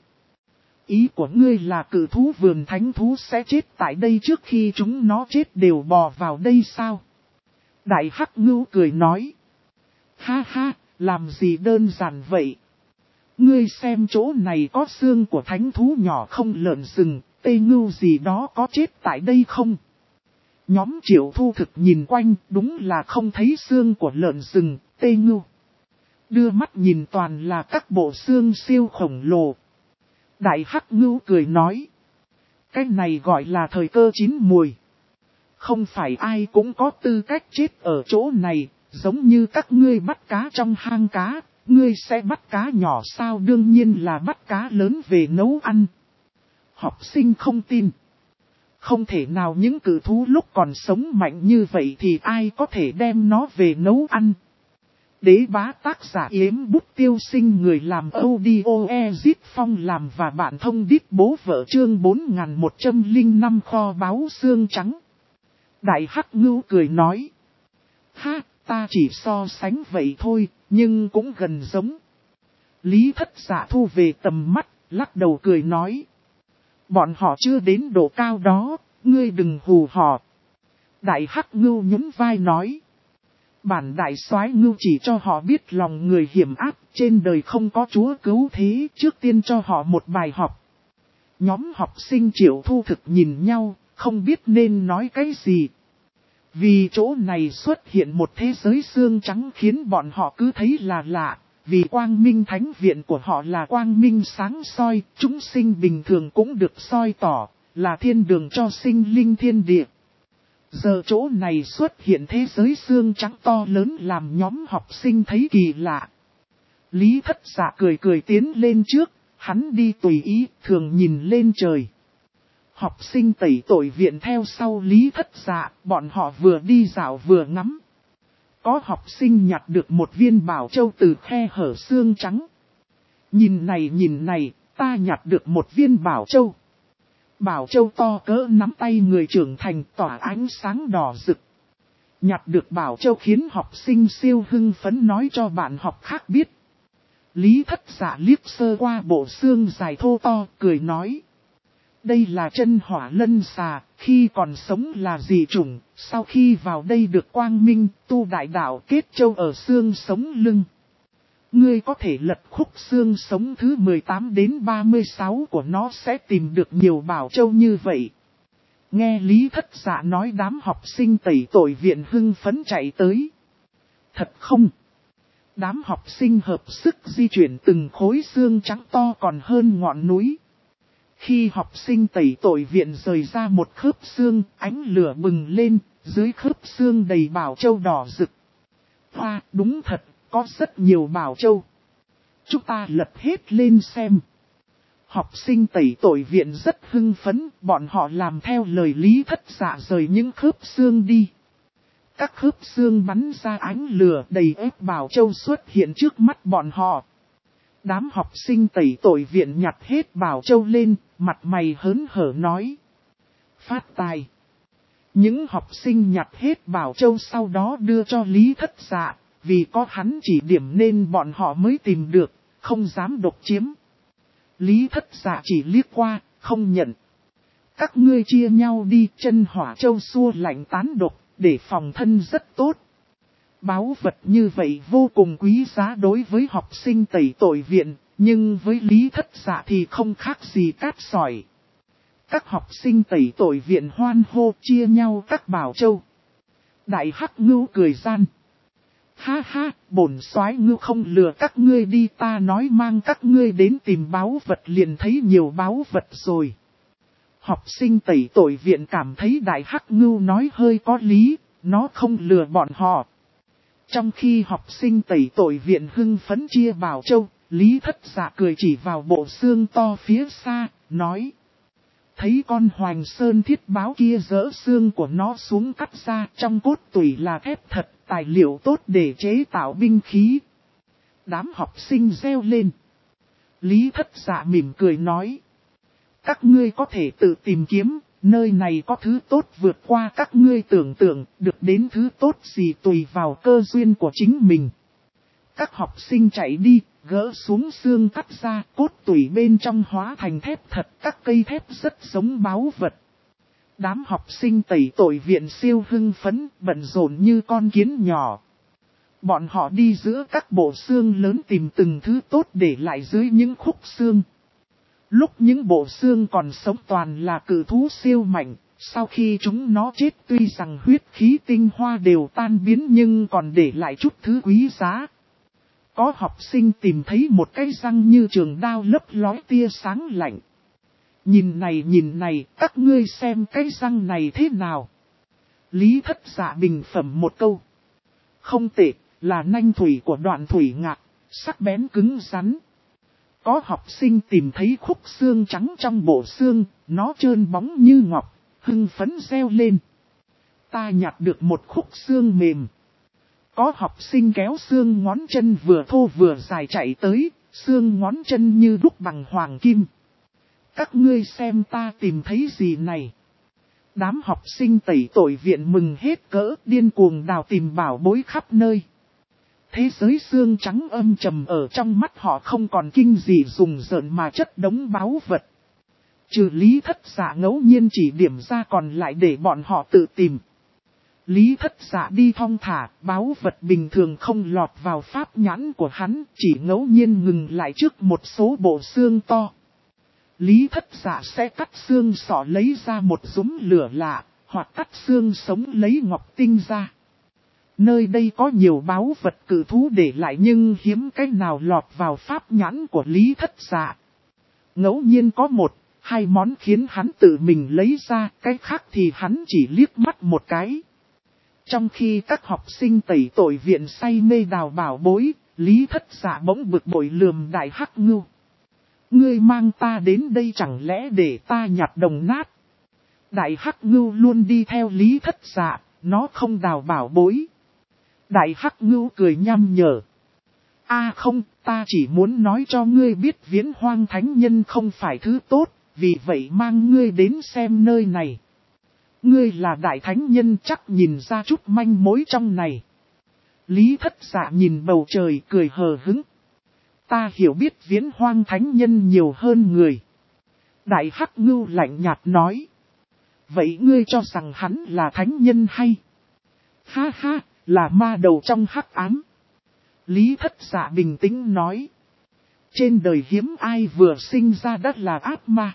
Ý của ngươi là cử thú vườn thánh thú sẽ chết tại đây trước khi chúng nó chết đều bò vào đây sao? Đại Hắc Ngưu cười nói. Ha ha, làm gì đơn giản vậy? Ngươi xem chỗ này có xương của thánh thú nhỏ không, lợn rừng, tê ngưu gì đó có chết tại đây không? Nhóm Triệu Thu Thực nhìn quanh, đúng là không thấy xương của lợn rừng, tê ngưu. Đưa mắt nhìn toàn là các bộ xương siêu khổng lồ. Đại Hắc Ngưu cười nói. Cái này gọi là thời cơ chín mùi. Không phải ai cũng có tư cách chết ở chỗ này, giống như các ngươi bắt cá trong hang cá, ngươi sẽ bắt cá nhỏ sao? Đương nhiên là bắt cá lớn về nấu ăn. Học sinh không tin. Không thể nào, những cử thú lúc còn sống mạnh như vậy thì ai có thể đem nó về nấu ăn. Đế Bá tác giả Yếm Bút Tiêu Sinh, người làm audio Ezit Phong làm và bạn thông đít bố vợ, chương 4105 kho báu xương trắng. Đại Hắc Ngưu cười nói. Ha, ta chỉ so sánh vậy thôi, nhưng cũng gần giống. Lý Thất Dạ thu về tầm mắt, lắc đầu cười nói. Bọn họ chưa đến độ cao đó, ngươi đừng hù họ. Đại Hắc Ngưu nhún vai nói. Bản đại soái Ngưu chỉ cho họ biết lòng người hiểm ác, trên đời không có chúa cứu thế, trước tiên cho họ một bài học. Nhóm học sinh Triệu Thu Thực nhìn nhau, không biết nên nói cái gì. Vì chỗ này xuất hiện một thế giới xương trắng khiến bọn họ cứ thấy là lạ, vì quang minh thánh viện của họ là quang minh sáng soi, chúng sinh bình thường cũng được soi tỏ, là thiên đường cho sinh linh thiên địa. Giờ chỗ này xuất hiện thế giới xương trắng to lớn làm nhóm học sinh thấy kỳ lạ. Lý Thất Dạ cười cười tiến lên trước, hắn đi tùy ý, thường nhìn lên trời. Học sinh tẩy tội viện theo sau Lý Thất Dạ, bọn họ vừa đi dạo vừa ngắm. Có học sinh nhặt được một viên bảo châu từ khe hở xương trắng. Nhìn này, ta nhặt được một viên bảo châu. Bảo châu to cỡ nắm tay người trưởng thành, tỏa ánh sáng đỏ rực. Nhặt được bảo châu khiến học sinh siêu hưng phấn nói cho bạn học khác biết. Lý Thất Dạ liếc sơ qua bộ xương dài thô to, cười nói. Đây là chân hỏa lân xà, khi còn sống là dị chủng, sau khi vào đây được quang minh, tu đại đạo kết châu ở xương sống lưng. Ngươi có thể lật khúc xương sống thứ 18 đến 36 của nó sẽ tìm được nhiều bảo châu như vậy. Nghe Lý Thất Dạ nói, đám học sinh tẩy tội viện hưng phấn chạy tới. Thật không? Đám học sinh hợp sức di chuyển từng khối xương trắng to còn hơn ngọn núi. Khi học sinh tẩy tội viện rời ra một khớp xương, ánh lửa bừng lên, dưới khớp xương đầy bảo châu đỏ rực. Hoa, đúng thật, có rất nhiều bảo châu. Chúng ta lật hết lên xem. Học sinh tẩy tội viện rất hưng phấn, bọn họ làm theo lời Lý Thất Dạ rời những khớp xương đi. Các khớp xương bắn ra ánh lửa đầy ép bảo châu xuất hiện trước mắt bọn họ. Đám học sinh tẩy tội viện nhặt hết bảo châu lên, mặt mày hớn hở nói. Phát tài. Những học sinh nhặt hết bảo châu sau đó đưa cho Lý Thất Dạ, vì có hắn chỉ điểm nên bọn họ mới tìm được, không dám độc chiếm. Lý Thất Dạ chỉ liếc qua, không nhận. Các ngươi chia nhau đi, chân hỏa châu xua lạnh tán độc, để phòng thân rất tốt. Báu vật như vậy vô cùng quý giá đối với học sinh tẩy tội viện, nhưng với Lý Thất Dạ thì không khác gì cát sỏi. Các học sinh tẩy tội viện hoan hô chia nhau các bảo châu. Đại Hắc Ngưu cười gian. Ha ha, bổn soái ngưu không lừa các ngươi đi, ta nói mang các ngươi đến tìm báu vật liền thấy nhiều báu vật rồi. Học sinh tẩy tội viện cảm thấy Đại Hắc Ngưu nói hơi có lý, nó không lừa bọn họ. Trong khi học sinh tẩy tội viện hưng phấn chia bảo châu, Lý Thất Dạ cười chỉ vào bộ xương to phía xa, nói. Thấy con Hoành Sơn thiết báo kia dỡ xương của nó xuống cắt ra, trong cốt tủy là thép thật, tài liệu tốt để chế tạo binh khí. Đám học sinh reo lên. Lý Thất Dạ mỉm cười nói. Các ngươi có thể tự tìm kiếm, nơi này có thứ tốt vượt qua các ngươi tưởng tượng, được đến thứ tốt gì tùy vào cơ duyên của chính mình. Các học sinh chạy đi, gỡ xuống xương cắt ra, cốt tủy bên trong hóa thành thép thật, các cây thép rất giống báu vật. Đám học sinh tẩy tội viện siêu hưng phấn, bận rộn như con kiến nhỏ. Bọn họ đi giữa các bộ xương lớn tìm từng thứ tốt để lại dưới những khúc xương. Lúc những bộ xương còn sống toàn là cự thú siêu mạnh, sau khi chúng nó chết tuy rằng huyết khí tinh hoa đều tan biến nhưng còn để lại chút thứ quý giá. Có học sinh tìm thấy một cái răng như trường đao lấp lói tia sáng lạnh. Nhìn này, các ngươi xem cái răng này thế nào? Lý Thất Dạ bình phẩm một câu. Không tệ, là nanh thủy của Đoạn Thủy Ngạc, sắc bén cứng rắn. Có học sinh tìm thấy khúc xương trắng trong bộ xương, nó trơn bóng như ngọc, hưng phấn reo lên. Ta nhặt được một khúc xương mềm. Có học sinh kéo xương ngón chân vừa thô vừa dài chạy tới, xương ngón chân như đúc bằng hoàng kim. Các ngươi xem ta tìm thấy gì này? Đám học sinh tẩy tội viện mừng hết cỡ, điên cuồng đào tìm bảo bối khắp nơi. Thế giới xương trắng âm trầm ở trong mắt họ không còn kinh gì rùng rợn mà chất đống báu vật. Trừ Lý Thất Dạ ngẫu nhiên chỉ điểm ra còn lại để bọn họ tự tìm. Lý Thất Dạ đi thong thả, báu vật bình thường không lọt vào pháp nhãn của hắn, chỉ ngẫu nhiên ngừng lại trước một số bộ xương to. Lý Thất Dạ sẽ cắt xương sọ lấy ra một dúm lửa lạ, hoặc cắt xương sống lấy ngọc tinh ra. Nơi đây có nhiều báu vật cự thú để lại nhưng hiếm cái nào lọt vào pháp nhãn của Lý Thất Dạ. Ngẫu nhiên có một, hai món khiến hắn tự mình lấy ra, cái khác thì hắn chỉ liếc mắt một cái. Trong khi các học sinh tẩy tội viện say mê đào bảo bối, Lý Thất Dạ bỗng bực bội lườm Đại Hắc Ngưu. Ngươi mang ta đến đây chẳng lẽ để ta nhặt đồng nát? Đại Hắc Ngưu luôn đi theo Lý Thất Dạ, nó không đào bảo bối. Đại Hắc Ngưu cười nham nhở. Không, ta chỉ muốn nói cho ngươi biết Viễn Hoang Thánh Nhân không phải thứ tốt, vì vậy mang ngươi đến xem nơi này. Ngươi là đại thánh nhân chắc nhìn ra chút manh mối trong này. Lý Thất Dạ nhìn bầu trời cười hờ hững. Ta hiểu biết Viễn Hoang Thánh Nhân nhiều hơn người. Đại Hắc Ngưu lạnh nhạt nói. Vậy ngươi cho rằng hắn là thánh nhân hay? Ha ha, là ma đầu trong hắc ám. Lý Thất Dạ bình tĩnh nói. Trên đời hiếm ai vừa sinh ra đã là ác ma.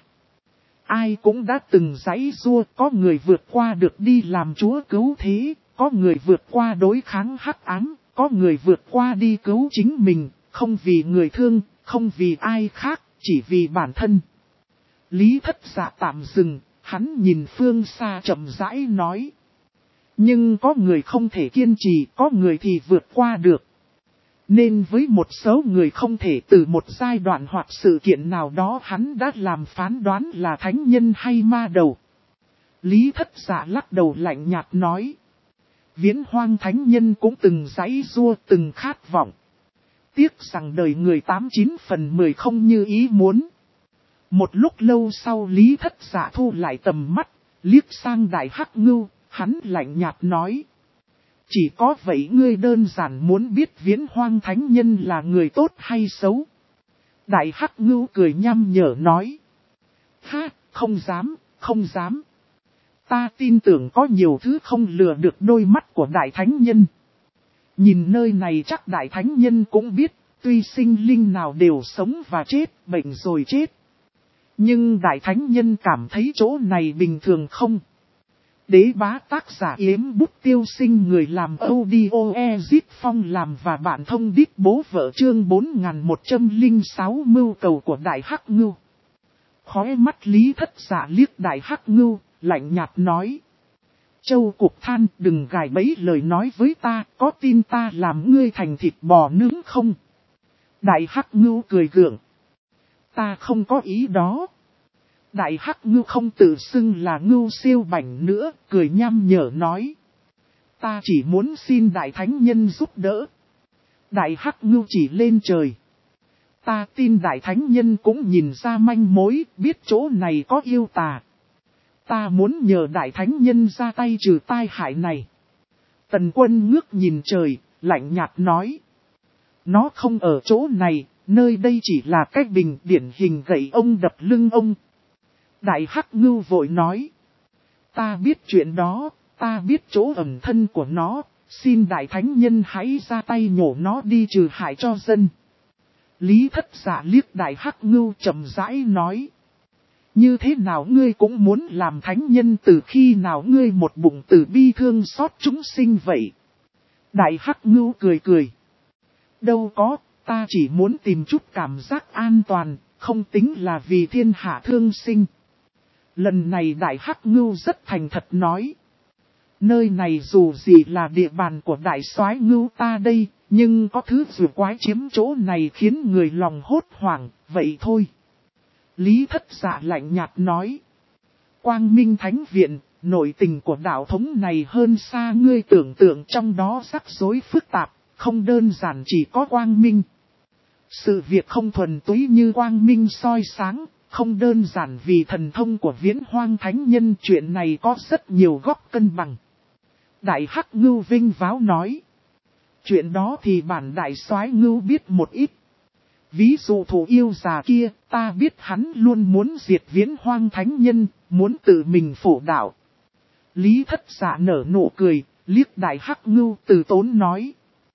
Ai cũng đã từng giãy giụa, có người vượt qua được đi làm chúa cứu thế, có người vượt qua đối kháng hắc ám, có người vượt qua đi cứu chính mình, không vì người thương, không vì ai khác, chỉ vì bản thân. Lý Thất Dạ tạm dừng, hắn nhìn phương xa chậm rãi nói. Nhưng có người không thể kiên trì, có người thì vượt qua được. Nên với một số người không thể từ một giai đoạn hoặc sự kiện nào đó hắn đã làm phán đoán là thánh nhân hay ma đầu. Lý Thất Dạ lắc đầu lạnh nhạt nói. Viễn Hoang Thánh Nhân cũng từng giãy giụa, từng khát vọng. Tiếc rằng đời người 89/10 không như ý muốn. Một lúc lâu sau Lý Thất Dạ thu lại tầm mắt, liếc sang Đại Hắc Ngưu, hắn lạnh nhạt nói. Chỉ có vậy ngươi đơn giản muốn biết Viễn Hoang Thánh Nhân là người tốt hay xấu. Đại Hắc Ngưu cười nham nhở nói. Ha, không dám, không dám. Ta tin tưởng có nhiều thứ không lừa được đôi mắt của Đại Thánh Nhân. Nhìn nơi này chắc Đại Thánh Nhân cũng biết, tuy sinh linh nào đều sống và chết, bệnh rồi chết. Nhưng Đại Thánh Nhân cảm thấy chỗ này bình thường không? Đế Bá tác giả Yếm Bút Tiêu Sinh, người làm audio Ezit Phong làm và bạn thông đít bố vợ, chương 4106 mưu cầu của Đại Hắc Ngưu. Khóe mắt Lý Thất Dạ liếc Đại Hắc Ngưu, lạnh nhạt nói. Châu Cục Than, đừng gài bẫy lời nói với ta, có tin ta làm ngươi thành thịt bò nướng không? Đại Hắc Ngưu cười gượng. Ta không có ý đó. Đại Hắc Ngưu không tự xưng là Ngưu siêu bảnh nữa, cười nham nhở nói. Ta chỉ muốn xin Đại Thánh Nhân giúp đỡ. Đại Hắc Ngưu chỉ lên trời. Ta tin Đại Thánh Nhân cũng nhìn ra manh mối, biết chỗ này có yêu tà. Ta muốn nhờ Đại Thánh Nhân ra tay trừ tai hại này. Tần Quân ngước nhìn trời, lạnh nhạt nói. Nó không ở chỗ này, nơi đây chỉ là cái bình điển hình gậy ông đập lưng ông. Đại Hắc Ngưu vội nói. Ta biết chuyện đó, ta biết chỗ ẩn thân của nó, xin Đại Thánh Nhân hãy ra tay nhổ nó đi trừ hại cho dân. Lý Thất Dạ liếc Đại Hắc Ngưu chậm rãi nói. Như thế nào ngươi cũng muốn làm thánh nhân, từ khi nào ngươi một bụng từ bi thương xót chúng sinh vậy? Đại Hắc Ngưu cười cười. Đâu có, ta chỉ muốn tìm chút cảm giác an toàn, không tính là vì thiên hạ thương sinh. Lần này Đại Hắc Ngưu rất thành thật nói. Nơi này dù gì là địa bàn của Đại Soái Ngưu ta đây, nhưng có thứ dù quái chiếm chỗ này khiến người lòng hốt hoảng, vậy thôi. Lý Thất Dạ lạnh nhạt nói. Quang Minh Thánh Viện, nội tình của đạo thống này hơn xa ngươi tưởng tượng, trong đó rắc rối phức tạp, không đơn giản chỉ có Quang Minh. Sự việc không thuần túy như Quang Minh soi sáng, không đơn giản vì thần thông của Viễn Hoang Thánh Nhân, chuyện này có rất nhiều góc cân bằng. Đại Hắc Ngưu vinh váo nói. Chuyện đó thì bản Đại Soái Ngưu biết một ít. Ví dụ thủ yêu già kia, ta biết hắn luôn muốn diệt Viễn Hoang Thánh Nhân, muốn tự mình phổ đạo. Lý Thất Dạ nở nụ cười, liếc Đại Hắc Ngưu từ tốn nói.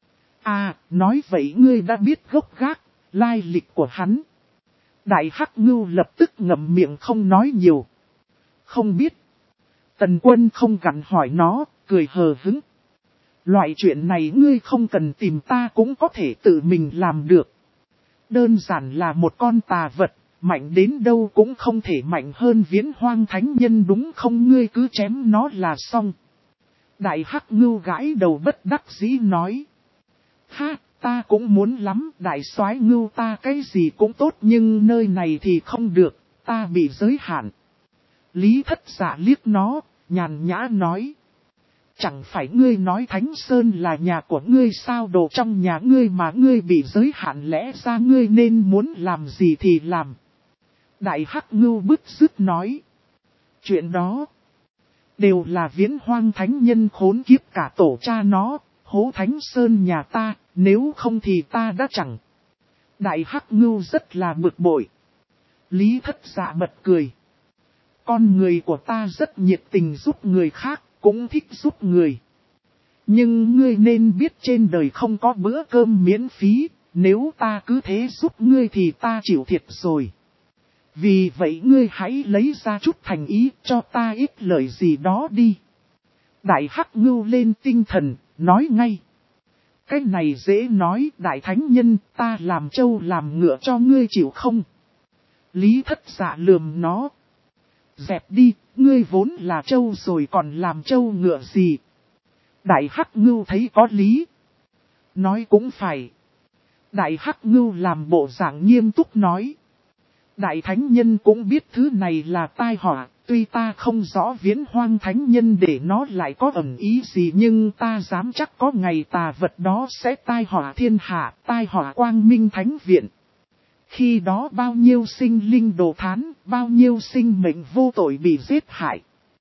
À, nói vậy ngươi đã biết gốc gác, lai lịch của hắn. Đại Hắc Ngưu lập tức ngậm miệng không nói nhiều. Không biết. Tần Quân không gặn hỏi nó, cười hờ hững. Loại chuyện này ngươi không cần tìm ta cũng có thể tự mình làm được. Đơn giản là một con tà vật, mạnh đến đâu cũng không thể mạnh hơn Viễn Hoang Thánh Nhân đúng không, ngươi cứ chém nó là xong. Đại Hắc Ngưu gãi đầu bất đắc dĩ nói. Ha, ta cũng muốn lắm, Đại Soái Ngưu ta cái gì cũng tốt nhưng nơi này thì không được, ta bị giới hạn. Lý Thất Dạ liếc nó, nhàn nhã nói. Chẳng phải ngươi nói Thánh Sơn là nhà của ngươi sao, đồ trong nhà ngươi mà ngươi bị giới hạn, lẽ ra ngươi nên muốn làm gì thì làm. Đại Hắc Ngưu bứt rứt nói. Chuyện đó đều là Viễn Hoang Thánh Nhân khốn kiếp cả tổ cha nó, hố Thánh Sơn nhà ta, nếu không thì ta đã chẳng. Đại Hắc Ngưu rất là bực bội. Lý Thất Dạ bật cười. Con người của ta rất nhiệt tình giúp người khác, cũng thích giúp người. Nhưng ngươi nên biết trên đời không có bữa cơm miễn phí, nếu ta cứ thế giúp ngươi thì ta chịu thiệt rồi. Vì vậy ngươi hãy lấy ra chút thành ý cho ta ít lời gì đó đi. Đại Hắc Ngưu lên tinh thần, nói ngay. Cái này dễ nói, Đại Thánh Nhân, ta làm trâu làm ngựa cho ngươi chịu không? Lý Thất Dạ lườm nó. Dẹp đi, ngươi vốn là trâu rồi còn làm trâu ngựa gì? Đại Hắc Ngưu thấy có lý. Nói cũng phải. Đại Hắc Ngưu làm bộ dạng nghiêm túc nói. Đại Thánh Nhân cũng biết thứ này là tai họa, tuy ta không rõ Viễn Hoang Thánh Nhân để nó lại có ẩn ý gì, nhưng ta dám chắc có ngày tà vật đó sẽ tai họa thiên hạ, tai họa Quang Minh Thánh Viện. Khi đó bao nhiêu sinh linh đồ thán, bao nhiêu sinh mệnh vô tội bị giết hại.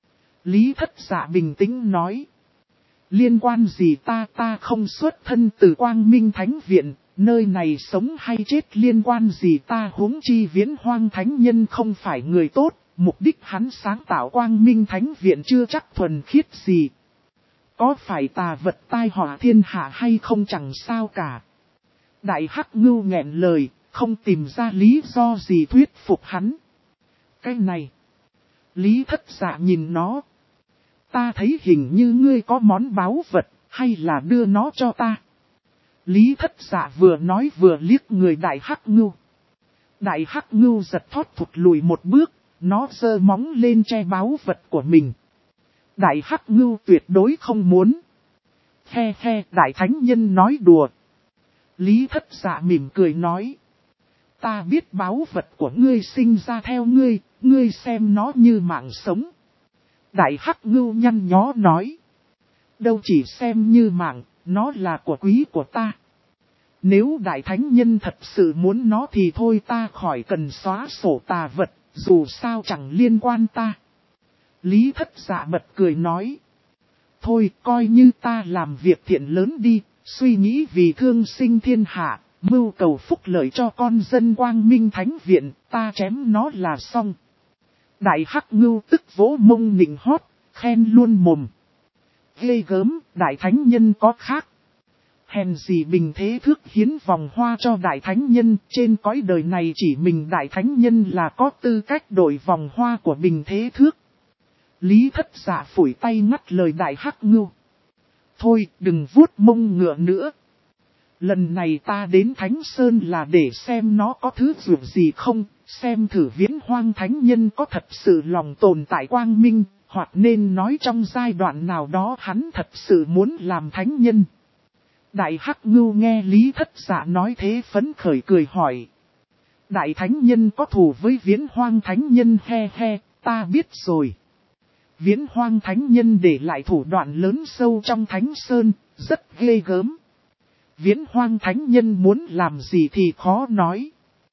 Lý Thất Dạ bình tĩnh nói. Liên quan gì ta không xuất thân từ Quang Minh Thánh Viện, nơi này sống hay chết liên quan gì ta, huống chi Viễn Hoang Thánh Nhân không phải người tốt, mục đích hắn sáng tạo Quang Minh Thánh Viện chưa chắc thuần khiết gì. Có phải tà vật tai họa thiên hạ hay không chẳng sao cả. Đại Hắc Ngưu nghẹn lời, không tìm ra lý do gì thuyết phục hắn. Cái này, Lý Thất Dạ nhìn nó. Ta thấy hình như ngươi có món báu vật, hay là đưa nó cho ta. Lý Thất Dạ vừa nói vừa liếc người Đại Hắc Ngưu. Đại Hắc Ngưu giật thót thụt lùi một bước, nó giơ móng lên che báu vật của mình. Đại Hắc Ngưu tuyệt đối không muốn. He he, Đại Thánh Nhân nói đùa. Lý Thất Dạ mỉm cười nói. Ta biết báu vật của ngươi sinh ra theo ngươi, ngươi xem nó như mạng sống. Đại Hắc Ngưu nhăn nhó nói. Đâu chỉ xem như mạng, nó là của quý của ta. Nếu Đại Thánh Nhân thật sự muốn nó thì thôi, ta khỏi cần xóa sổ tà vật, dù sao chẳng liên quan ta. Lý Thất Dạ bật cười nói. Thôi coi như ta làm việc thiện lớn đi, suy nghĩ vì thương sinh thiên hạ, mưu cầu phúc lợi cho con dân Quang Minh Thánh Viện, ta chém nó là xong. Đại Hắc Ngưu tức vỗ mông nịnh hót, khen luôn mồm. Ghê gớm, Đại Thánh Nhân có khác. Hèn gì Bình Thế Thước hiến vòng hoa cho Đại Thánh Nhân, trên cõi đời này chỉ mình Đại Thánh Nhân là có tư cách đổi vòng hoa của Bình Thế Thước. Lý Thất Dạ phủi tay ngắt lời Đại Hắc Ngưu. Thôi đừng vuốt mông ngựa nữa. Lần này ta đến Thánh Sơn là để xem nó có thứ dược gì không, xem thử Viễn Hoang Thánh Nhân có thật sự lòng tồn tại quang minh, hoặc nên nói trong giai đoạn nào đó hắn thật sự muốn làm Thánh Nhân. Đại Hắc Ngưu nghe Lý Thất Dạ nói thế phấn khởi cười hỏi. Đại Thánh Nhân có thù với Viễn Hoang Thánh Nhân, he he, ta biết rồi. Viễn Hoang Thánh Nhân để lại thủ đoạn lớn sâu trong Thánh Sơn, rất ghê gớm. Viễn Hoang Thánh Nhân muốn làm gì thì khó nói.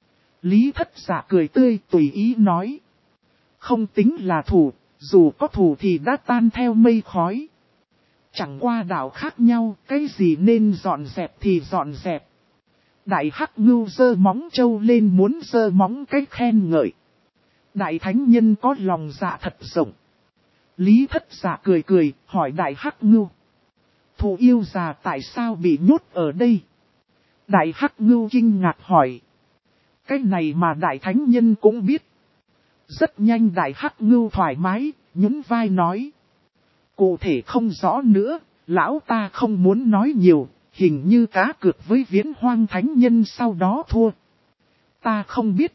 Lý Thất Dạ cười tươi tùy ý nói. Không tính là thù, dù có thù thì đã tan theo mây khói. Chẳng qua đạo khác nhau, cái gì nên dọn dẹp thì dọn dẹp. Đại Hắc Ngưu giơ móng trâu lên muốn giơ móng cái khen ngợi. Đại Thánh Nhân có lòng dạ thật rộng. Lý Thất Dạ cười cười, hỏi Đại Hắc Ngưu. Thù yêu già tại sao bị nhốt ở đây? Đại Hắc Ngưu kinh ngạc hỏi. Cái này mà Đại Thánh Nhân cũng biết. Rất nhanh Đại Hắc Ngưu thoải mái, nhún vai nói. Cụ thể không rõ nữa, lão ta không muốn nói nhiều, hình như cá cược với Viễn Hoang Thánh Nhân sau đó thua. Ta không biết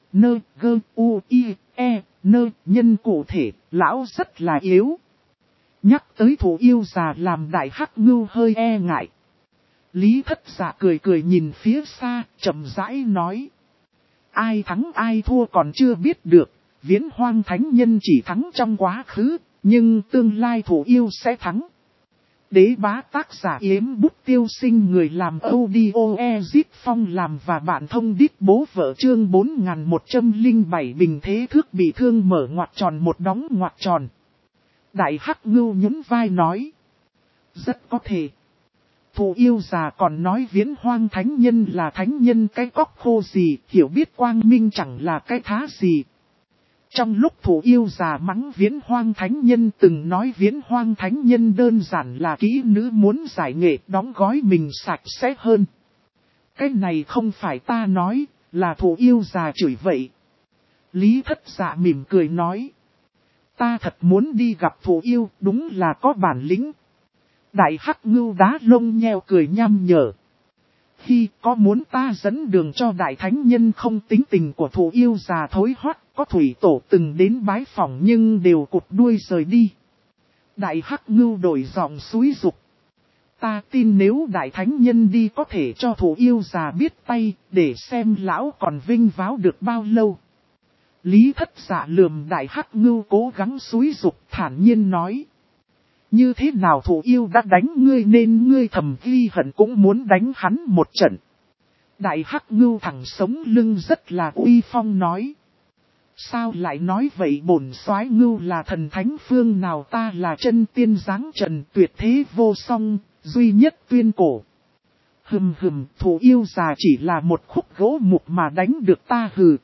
nhân cụ thể, lão rất là yếu. Nhắc tới thủ yêu già làm Đại Hắc Ngưu hơi e ngại. Lý Thất Dạ cười cười nhìn phía xa, chậm rãi nói. Ai thắng ai thua còn chưa biết được, Viễn Hoang Thánh Nhân chỉ thắng trong quá khứ, nhưng tương lai thủ yêu sẽ thắng. Đế bá tác giả Yếm Bút Tiêu Sinh, người làm audio Ezit Phong làm và bạn thông đít bố vợ, chương 4107 Bình Thế Thước bị thương mở ngoặc tròn một đóng ngoặc tròn. Đại Hắc Ngưu nhún vai nói. Rất có thể. Thủ yêu già còn nói Viễn Hoang Thánh Nhân là thánh nhân cái cóc khô gì, hiểu biết quang minh chẳng là cái thá gì. Trong lúc thủ yêu già mắng Viễn Hoang Thánh Nhân từng nói Viễn Hoang Thánh Nhân đơn giản là kỹ nữ muốn giải nghệ đóng gói mình sạch sẽ hơn. Cái này không phải ta nói, là thủ yêu già chửi vậy. Lý Thất Dạ mỉm cười nói. Ta thật muốn đi gặp thủ yêu, đúng là có bản lĩnh. Đại Hắc Ngưu đá lông nheo cười nham nhở. Khi có muốn ta dẫn đường cho Đại Thánh Nhân không, tính tình của thủ yêu già thối hoắt, có thủy tổ từng đến bái phỏng nhưng đều cụt đuôi rời đi. Đại Hắc Ngưu đổi giọng xúi dục. Ta tin nếu Đại Thánh Nhân đi có thể cho thủ yêu già biết tay, để xem lão còn vinh váo được bao lâu. Lý Thất Dạ lườm Đại Hắc Ngưu cố gắng xúi dục, thản nhiên nói. Như thế nào thủ yêu đã đánh ngươi nên ngươi thầm ghi hận cũng muốn đánh hắn một trận. Đại Hắc Ngưu thẳng sống lưng rất là uy phong nói. Sao lại nói vậy, bổn soái Ngưu là thần thánh phương nào, ta là chân tiên dáng trần tuyệt thế vô song, duy nhất tuyên cổ. Thủ yêu già chỉ là một khúc gỗ mục mà đánh được ta hừ.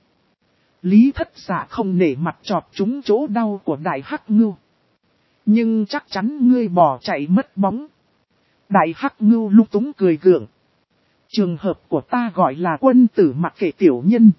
Lý Thất Dạ không nể mặt chọt trúng chỗ đau của Đại Hắc Ngưu. Nhưng chắc chắn ngươi bỏ chạy mất bóng. Đại Hắc Ngưu lung túng cười gượng. Trường hợp của ta gọi là quân tử mặc kệ tiểu nhân.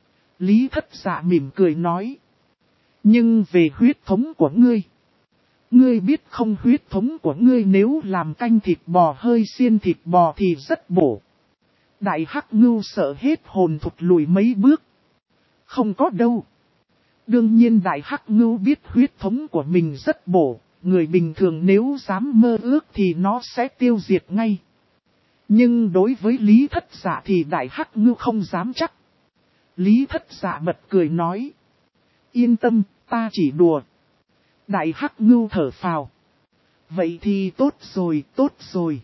Lý Thất Dạ mỉm cười nói. Nhưng về huyết thống của ngươi. Ngươi biết không, huyết thống của ngươi nếu làm canh thịt bò hơi xiên thịt bò thì rất bổ. Đại Hắc Ngưu sợ hết hồn thụt lùi mấy bước. Không có đâu. Đương nhiên Đại Hắc Ngưu biết huyết thống của mình rất bổ. Người bình thường nếu dám mơ ước thì nó sẽ tiêu diệt ngay. Nhưng đối với Lý Thất Dạ thì Đại Hắc Ngưu không dám chắc. Lý Thất Dạ bật cười nói. Yên tâm, ta chỉ đùa. Đại Hắc Ngưu thở phào. Vậy thì tốt rồi, tốt rồi.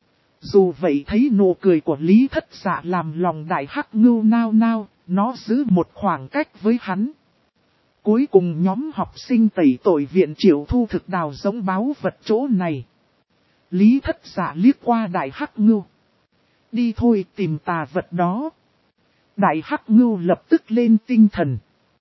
Dù vậy thấy nụ cười của Lý Thất Dạ làm lòng Đại Hắc Ngưu nao nao, nó giữ một khoảng cách với hắn. Cuối cùng nhóm học sinh tẩy tội viện Triệu Thu thực đào giống báu vật chỗ này. Lý Thất Dạ liếc qua Đại Hắc Ngưu. Đi thôi tìm tà vật đó. Đại Hắc Ngưu lập tức lên tinh thần.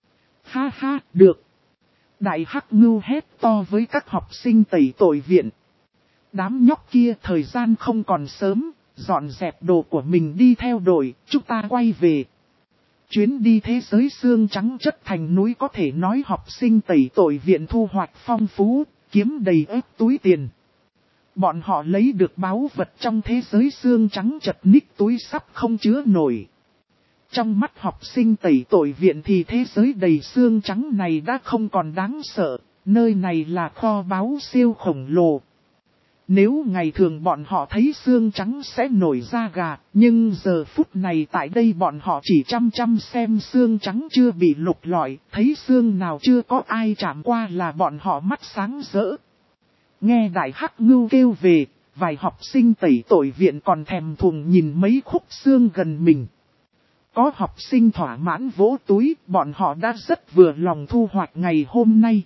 Ha ha, được. Đại Hắc Ngưu hét to với các học sinh tẩy tội viện. Đám nhóc kia thời gian không còn sớm, dọn dẹp đồ của mình đi theo đội, chúng ta quay về. Chuyến đi thế giới xương trắng chất thành núi có thể nói học sinh tẩy tội viện thu hoạch phong phú, kiếm đầy ếp túi tiền. Bọn họ lấy được báu vật trong thế giới xương trắng chật ních túi sắp không chứa nổi. Trong mắt học sinh tẩy tội viện thì thế giới đầy xương trắng này đã không còn đáng sợ, nơi này là kho báu siêu khổng lồ. Nếu ngày thường bọn họ thấy xương trắng sẽ nổi da gà, nhưng giờ phút này tại đây bọn họ chỉ chăm xem xương trắng chưa bị lục lọi, thấy xương nào chưa có ai chạm qua là bọn họ mắt sáng rỡ. Nghe Đại Hắc Ngưu kêu về, vài học sinh tẩy tội viện còn thèm thuồng nhìn mấy khúc xương gần mình. Có học sinh thỏa mãn vỗ túi, bọn họ đã rất vừa lòng thu hoạch ngày hôm nay.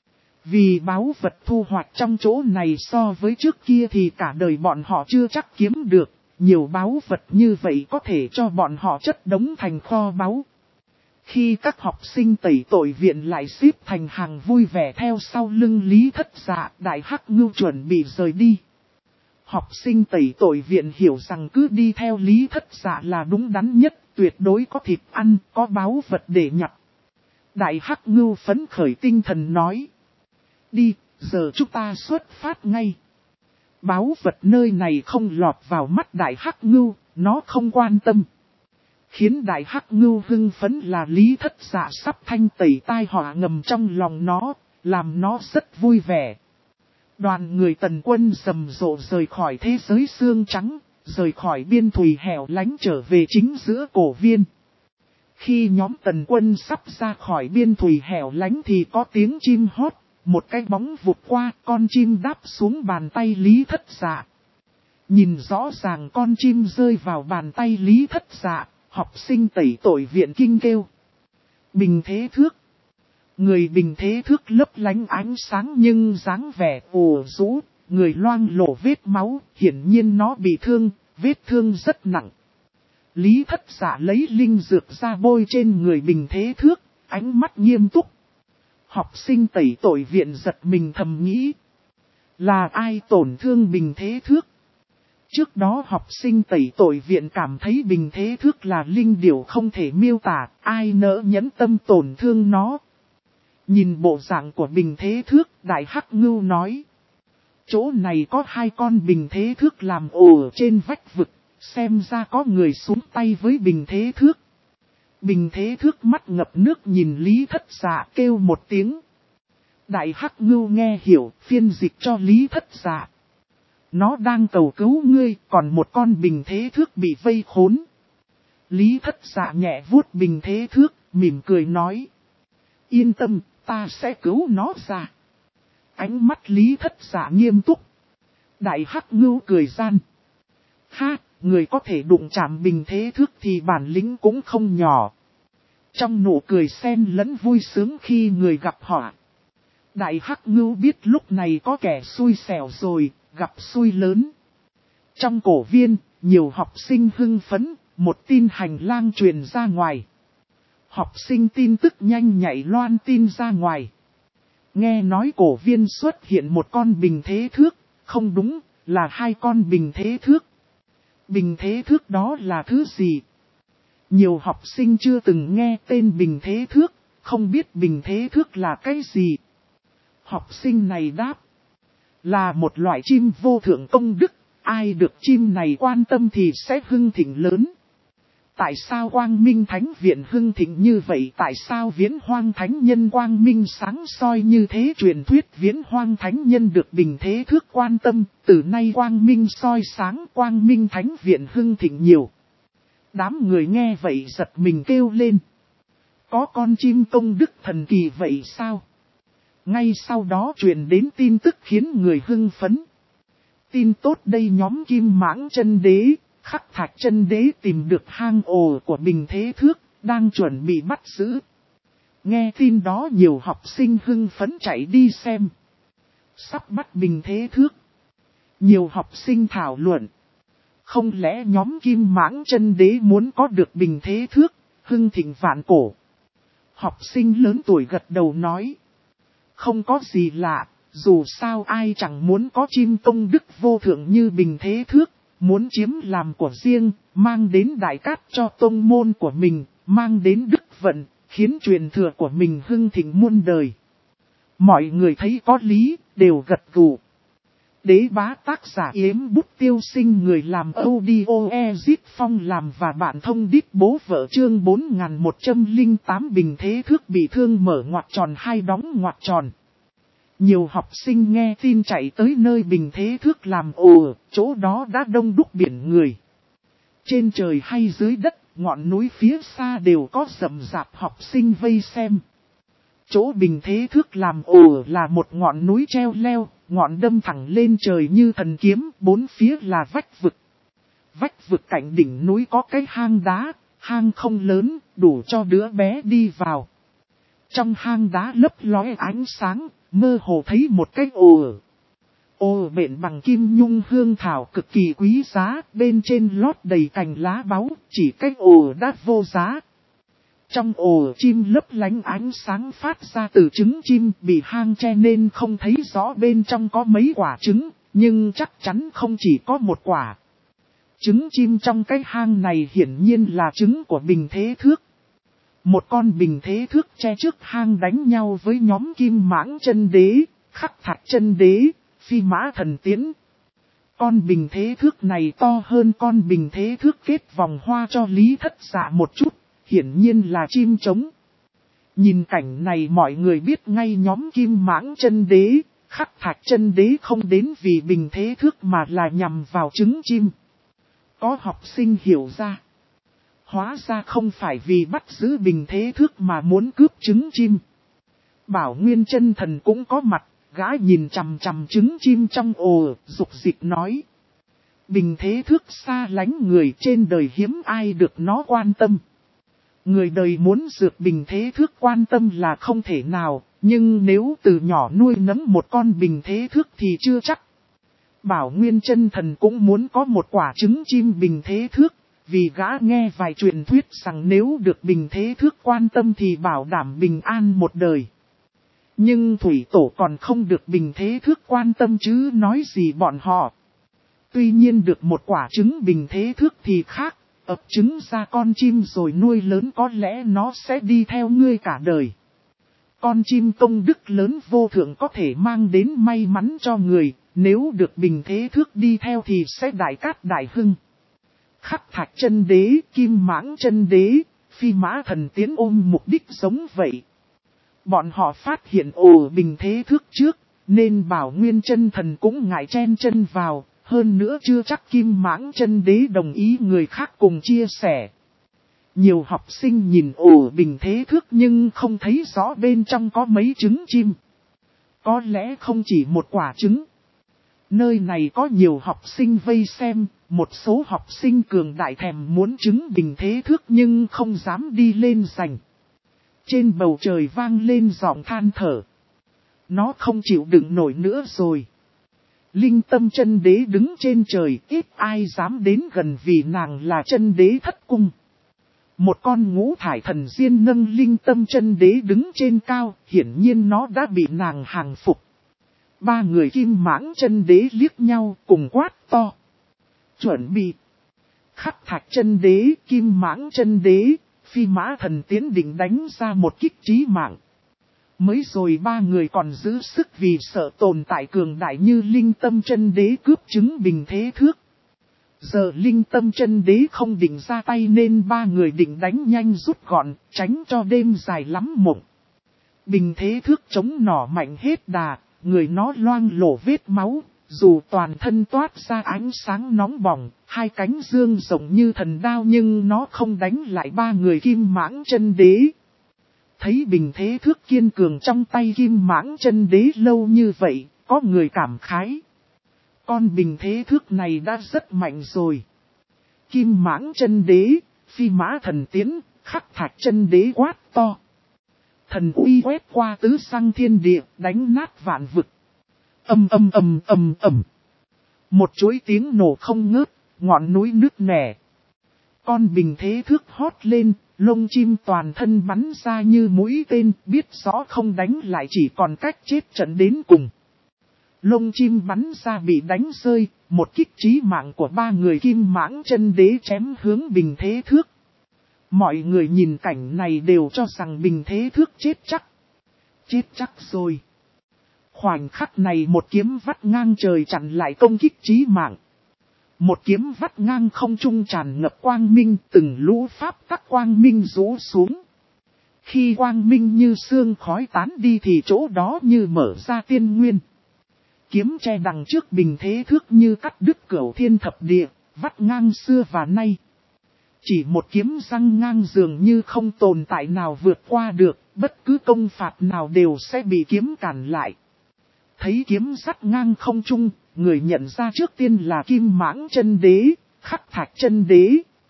Vì báu vật thu hoạch trong chỗ này so với trước kia thì cả đời bọn họ chưa chắc kiếm được, nhiều báu vật như vậy có thể cho bọn họ chất đống thành kho báu. Khi các học sinh tẩy tội viện lại xếp thành hàng vui vẻ theo sau lưng Lý Thất Dạ, Đại Hắc Ngưu chuẩn bị rời đi. Học sinh tẩy tội viện hiểu rằng cứ đi theo Lý Thất Dạ là đúng đắn nhất, tuyệt đối có thịt ăn, có báu vật để nhặt. Đại Hắc Ngưu phấn khởi tinh thần nói. Đi, giờ chúng ta xuất phát ngay. Báu vật nơi này không lọt vào mắt Đại Hắc Ngưu, nó không quan tâm. Khiến Đại Hắc Ngưu hưng phấn là Lý Thất Dạ sắp thanh tẩy tai họa ngầm trong lòng nó, làm nó rất vui vẻ. Đoàn người Tần Quân rầm rộ rời khỏi thế giới xương trắng, rời khỏi biên thùy hẻo lánh trở về chính giữa cổ viên. Khi nhóm Tần Quân sắp ra khỏi biên thùy hẻo lánh thì có tiếng chim hót, một cái bóng vụt qua, con chim đáp xuống bàn tay Lý Thất Dạ. Nhìn rõ ràng con chim rơi vào bàn tay Lý Thất Dạ, học sinh tẩy tội viện kinh kêu. Bình thế thước. Người bình thế thước lấp lánh ánh sáng nhưng dáng vẻ ủ rũ, người loang lổ vết máu, hiển nhiên nó bị thương, vết thương rất nặng. Lý Thất Dạ lấy linh dược ra bôi trên người bình thế thước, ánh mắt nghiêm túc. Học sinh tẩy tội viện giật mình thầm nghĩ. Là ai tổn thương bình thế thước? Trước đó học sinh tẩy tội viện cảm thấy bình thế thước là linh điểu không thể miêu tả, ai nỡ nhẫn tâm tổn thương nó. Nhìn bộ dạng của bình thế thước, Đại Hắc Ngưu nói. Chỗ này có 2 con bình thế thước làm ồ trên vách vực, xem ra có người xuống tay với bình thế thước. Bình thế thước mắt ngập nước nhìn Lý Thất Dạ kêu một tiếng. Đại Hắc Ngưu nghe hiểu, phiên dịch cho Lý Thất Dạ. Nó đang cầu cứu ngươi, còn một con bình thế thước bị vây khốn. Lý Thất Dạ nhẹ vuốt bình thế thước, mỉm cười nói. Yên tâm, ta sẽ cứu nó ra. Ánh mắt Lý Thất Dạ nghiêm túc. Đại Hắc Ngưu cười gian. Ha, người có thể đụng chạm bình thế thước thì bản lĩnh cũng không nhỏ. Trong nụ cười xen lẫn vui sướng khi người gặp họa. Đại Hắc Ngưu biết lúc này có kẻ xui xẻo rồi, gặp xui lớn. Trong cổ viên, Nhiều học sinh hưng phấn, một tin hành lang truyền ra ngoài. Học sinh tin tức nhanh nhạy loan tin ra ngoài. Nghe nói cổ viên xuất hiện một con bình thế thước, không đúng, là 2 con bình thế thước. Bình thế thước đó là thứ gì? Nhiều học sinh chưa từng nghe tên bình thế thước, không biết bình thế thước là cái gì. Học sinh này đáp, là một loại chim vô thượng công đức, ai được chim này quan tâm thì sẽ hưng thịnh lớn. Tại sao Quang Minh Thánh Viện hưng thịnh như vậy? Tại sao Viễn Hoang Thánh Nhân Quang Minh sáng soi như thế? Truyền thuyết Viễn Hoang Thánh Nhân được bình thế thước quan tâm, từ nay Quang Minh soi sáng, Quang Minh Thánh Viện hưng thịnh nhiều. Đám người nghe vậy giật mình kêu lên. Có con chim công đức thần kỳ vậy sao? Ngay sau đó truyền đến tin tức khiến người hưng phấn. Tin tốt đây, nhóm Kim Mãng Chân Đế, Khắc Thạch Chân Đế tìm được hang ổ của bình thế thước, đang chuẩn bị bắt giữ. Nghe tin đó nhiều học sinh hưng phấn chạy đi xem. Sắp bắt bình thế thước. Nhiều học sinh thảo luận. Không lẽ nhóm Kim Mãng Chân Đế muốn có được bình thế thước, hưng thịnh vạn cổ? Học sinh lớn tuổi gật đầu nói. Không có gì lạ, dù sao ai chẳng muốn có chim công đức vô thượng như bình thế thước, muốn chiếm làm của riêng, mang đến đại cát cho tông môn của mình, mang đến đức vận, khiến truyền thừa của mình hưng thịnh muôn đời. Mọi người thấy có lý, đều gật gù. Đế Bá tác giả Yếm Bút Tiêu Sinh, người làm audio Ezit Phong làm và bạn thông đít bố vợ. Chương 4108 bình thế thước bị thương mở ngoặc tròn 2 đóng ngoặc tròn. Nhiều học sinh nghe tin chạy tới nơi bình thế thước làm ồ, chỗ đó đã đông đúc biển người. Trên trời hay dưới đất, ngọn núi phía xa đều có rậm rạp học sinh vây xem. Chỗ bình thế thước làm ồ là một ngọn núi treo leo, ngọn đâm thẳng lên trời như thần kiếm, 4 phía là vách vực. Vách vực cạnh đỉnh núi có cái hang đá, hang không lớn, đủ cho đứa bé đi vào. Trong hang đá lấp lóe ánh sáng, mơ hồ thấy một cái ồ. Ồ bện bằng kim nhung hương thảo cực kỳ quý giá, bên trên lót đầy cành lá báu, chỉ cái ồ đã vô giá. Trong ổ chim lấp lánh ánh sáng phát ra từ trứng chim, bị hang che nên không thấy rõ bên trong có mấy quả trứng, nhưng chắc chắn không chỉ có một quả. Trứng chim trong cái hang này hiển nhiên là trứng của bình thế thước. Một con bình thế thước che trước hang đánh nhau với nhóm Kim Mãng Chân Đế, Khắc Thạch Chân Đế, Phi Mã Thần Tiễn. Con bình thế thước này to hơn con bình thế thước kết vòng hoa cho Lý Thất Dạ một chút. Hiển nhiên là chim trống. Nhìn cảnh này mọi người biết ngay nhóm Kim Mãng Chân Đế, Khắc Thạch Chân Đế không đến vì bình thế thước mà là nhằm vào trứng chim. Có học sinh hiểu ra. Hóa ra không phải vì bắt giữ bình thế thước mà muốn cướp trứng chim. Bảo Nguyên Chân Thần cũng có mặt, gã nhìn chằm chằm trứng chim trong ồ, dục dịch nói. Bình thế thước xa lánh người, trên đời hiếm ai được nó quan tâm. Người đời muốn dược bình thế thước quan tâm là không thể nào, nhưng nếu từ nhỏ nuôi nấng một con bình thế thước thì chưa chắc. Bảo Nguyên Chân Thần cũng muốn có một quả trứng chim bình thế thước, vì gã nghe vài truyền thuyết rằng nếu được bình thế thước quan tâm thì bảo đảm bình an một đời. Nhưng Thủy Tổ còn không được bình thế thước quan tâm chứ nói gì bọn họ. Tuy nhiên được một quả trứng bình thế thước thì khác. Ấp trứng ra con chim rồi nuôi lớn có lẽ nó sẽ đi theo ngươi cả đời. Con chim công đức lớn vô thượng có thể mang đến may mắn cho người, nếu được bình thế thước đi theo thì sẽ đại cát đại hưng. Khắc Thạch Chân Đế, Kim Mãng Chân Đế, Phi Mã Thần Tiễn ôm mục đích giống vậy. Bọn họ phát hiện ồ bình thế thước trước, nên Bảo Nguyên Chân Thần cũng ngại chen chân vào. Hơn nữa chưa chắc Kim Mãng Chân Đế đồng ý người khác cùng chia sẻ. Nhiều học sinh nhìn ổ bình thế thước nhưng không thấy rõ bên trong có mấy trứng chim. Có lẽ không chỉ một quả trứng. Nơi này có nhiều học sinh vây xem, một số học sinh cường đại thèm muốn trứng bình thế thước nhưng không dám đi lên giành. Trên bầu trời vang lên giọng than thở. Nó không chịu đựng nổi nữa rồi. Linh Tâm chân đế đứng trên trời, ít ai dám đến gần vì nàng là chân đế thất cung. Một con ngũ thải thần diên nâng Linh Tâm chân đế đứng trên cao, hiển nhiên nó đã bị nàng hàng phục. Ba người Kim Mãng chân đế liếc nhau cùng quát to. Chuẩn bị. Khắc Thạch chân đế, Kim Mãng chân đế, Phi Mã Thần Tiến định đánh ra một kích chí mạng. Mới rồi ba người còn giữ sức vì sợ tồn tại cường đại như Linh Tâm chân đế cướp chứng bình thế thước. Giờ Linh Tâm chân đế không định ra tay nên ba người định đánh nhanh rút gọn, tránh cho đêm dài lắm mộng. Bình thế thước chống nỏ mạnh hết đà, người nó loang lổ vết máu, dù toàn thân toát ra ánh sáng nóng bỏng, hai cánh dương rộng như thần đao nhưng nó không đánh lại ba người Kim Mãng chân đế. Thấy bình thế thước kiên cường trong tay Kim Mãng chân đế lâu như vậy, có người cảm khái. Con bình thế thước này đã rất mạnh rồi. Kim Mãng chân đế, Phi Mã Thần Tiến, Khắc Thạch chân đế quát to. Thần uy quét qua tứ xăng thiên địa, đánh nát vạn vực. Ầm ầm ầm ầm ầm. Một chuỗi tiếng nổ không ngớt, ngọn núi nứt nẻ. Con bình thế thước hót lên, lông chim toàn thân bắn ra như mũi tên, biết rõ không đánh lại chỉ còn cách chết trận đến cùng. Lông chim bắn ra bị đánh rơi, một kích chí mạng của ba người Kim Mãng chân đế chém hướng bình thế thước. Mọi người nhìn cảnh này đều cho rằng bình thế thước chết chắc. Chết chắc rồi. Khoảnh khắc này một kiếm vắt ngang trời chặn lại công kích chí mạng. Một kiếm vắt ngang không trung tràn ngập quang minh, từng lũ pháp tắc quang minh rũ xuống. Khi quang minh như sương khói tán đi thì chỗ đó như mở ra tiên nguyên. Kiếm che đằng trước bình thế thước như cắt đứt cửu thiên thập địa, vắt ngang xưa và nay. Chỉ một kiếm răng ngang dường như không tồn tại nào vượt qua được, bất cứ công phạt nào đều sẽ bị kiếm cản lại. Thấy kiếm sắt ngang không trung, người nhận ra trước tiên là Kim Mãng chân đế, Khắc Thạch chân đế.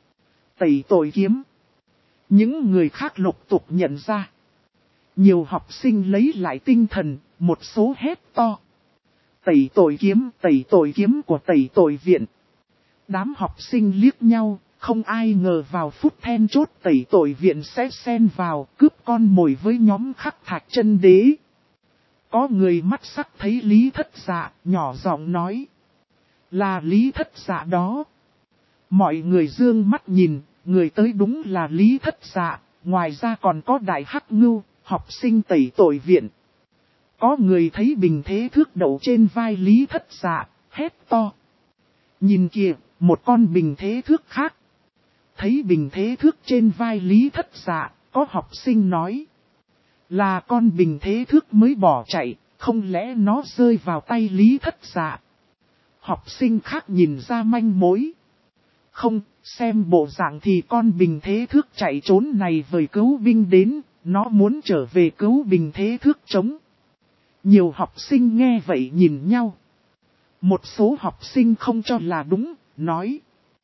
Tẩy tội kiếm. Những người khác lục tục nhận ra. Nhiều học sinh lấy lại tinh thần, một số hét to. Tẩy tội kiếm của tẩy tội viện. Đám học sinh liếc nhau, không ai ngờ vào phút then chốt tẩy tội viện sẽ xen vào cướp con mồi với nhóm Khắc Thạch chân đế. Có người mắt sắc thấy Lý Thất Dạ, nhỏ giọng nói. Là Lý Thất Dạ đó. Mọi người dương mắt nhìn, người tới đúng là Lý Thất Dạ, ngoài ra còn có Đại Hắc Ngưu, học sinh tẩy tội viện. Có người thấy bình thế thước đậu trên vai Lý Thất Dạ, hét to. Nhìn kìa, một con bình thế thước khác. Thấy bình thế thước trên vai Lý Thất Dạ, có học sinh nói. Là con bình thế thước mới bỏ chạy, không lẽ nó rơi vào tay Lý Thất Dạ. Học sinh khác nhìn ra manh mối. Không, xem bộ dạng thì con bình thế thước chạy trốn này với cứu binh đến, nó muốn trở về cứu bình thế thước chống. Nhiều học sinh nghe vậy nhìn nhau. Một số học sinh không cho là đúng, nói.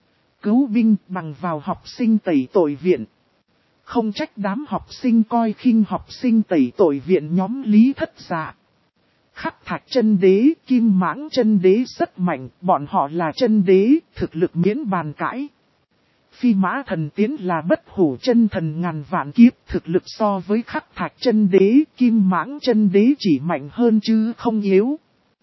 Cứu binh bằng vào học sinh tẩy tội viện. Không trách đám học sinh coi khinh học sinh tẩy tội viện nhóm Lý Thất Dạ. Khắc Thạch chân đế, Kim Mãng chân đế rất mạnh, bọn họ là chân đế, thực lực miễn bàn cãi. Phi Mã Thần Tiến là bất hủ chân thần ngàn vạn kiếp, thực lực so với Khắc Thạch chân đế, Kim Mãng chân đế chỉ mạnh hơn chứ không yếu.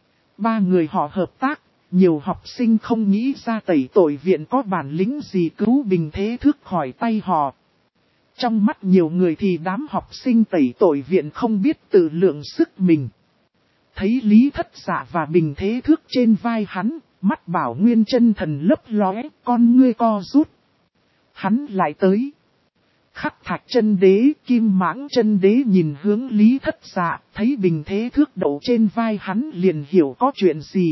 Ba người họ hợp tác, nhiều học sinh không nghĩ ra tẩy tội viện có bản lĩnh gì cứu bình thế thước khỏi tay họ. Trong mắt nhiều người thì đám học sinh tẩy tội viện không biết tự lượng sức mình. Thấy Lý Thất Dạ và bình thế thước trên vai hắn, mắt Bảo Nguyên chân thần lấp lóe, con ngươi co rút. Hắn lại tới. Khắc Thạch chân đế, Kim Mãng chân đế nhìn hướng Lý Thất Dạ, thấy bình thế thước đậu trên vai hắn liền hiểu có chuyện gì.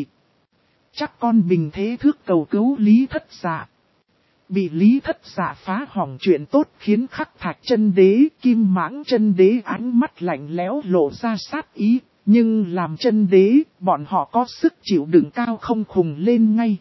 Chắc con bình thế thước cầu cứu Lý Thất Dạ. Bị Lý Thất Dạ phá hỏng chuyện tốt khiến Khắc Thạch chân đế, Kim Mãng chân đế ánh mắt lạnh lẽo lộ ra sát ý. Nhưng làm chân đế, bọn họ có sức chịu đựng cao không khùng lên ngay.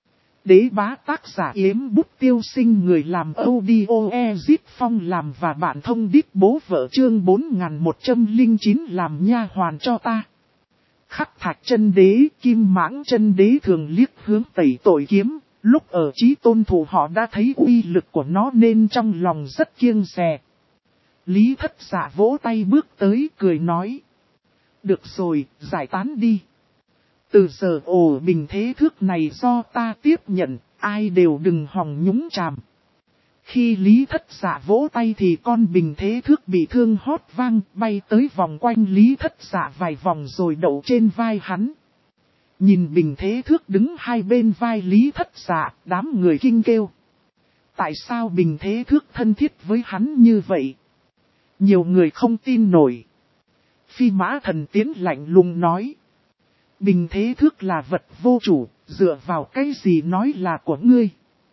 Đế bá tác giả Yếm Bút Tiêu Sinh, người làm audio Ezit Phong làm và bạn thông điệp bố vợ chương 4109 làm nha hoàn cho ta. Khắc Thạch Chân Đế, Kim Mãng Chân Đế thường liếc hướng Tẩy Tội Kiếm, lúc ở Chí Tôn Thủ họ đã thấy uy lực của nó nên trong lòng rất kiêng dè. Lý Thất Dạ vỗ tay bước tới cười nói. Được rồi, giải tán đi. Từ giờ ổ bình thế thước này do ta tiếp nhận, ai đều đừng hòng nhúng chàm. Khi Lý Thất Dạ vỗ tay thì con bình thế thước bị thương hót vang bay tới vòng quanh Lý Thất Dạ vài vòng rồi đậu trên vai hắn. Nhìn bình thế thước đứng hai bên vai Lý Thất Dạ, đám người kinh kêu. Tại sao bình thế thước thân thiết với hắn như vậy? Nhiều người không tin nổi. Phi Mã Thần Tiến lạnh lùng nói. Bình thế thước là vật vô chủ, dựa vào cái gì nói là của ngươi?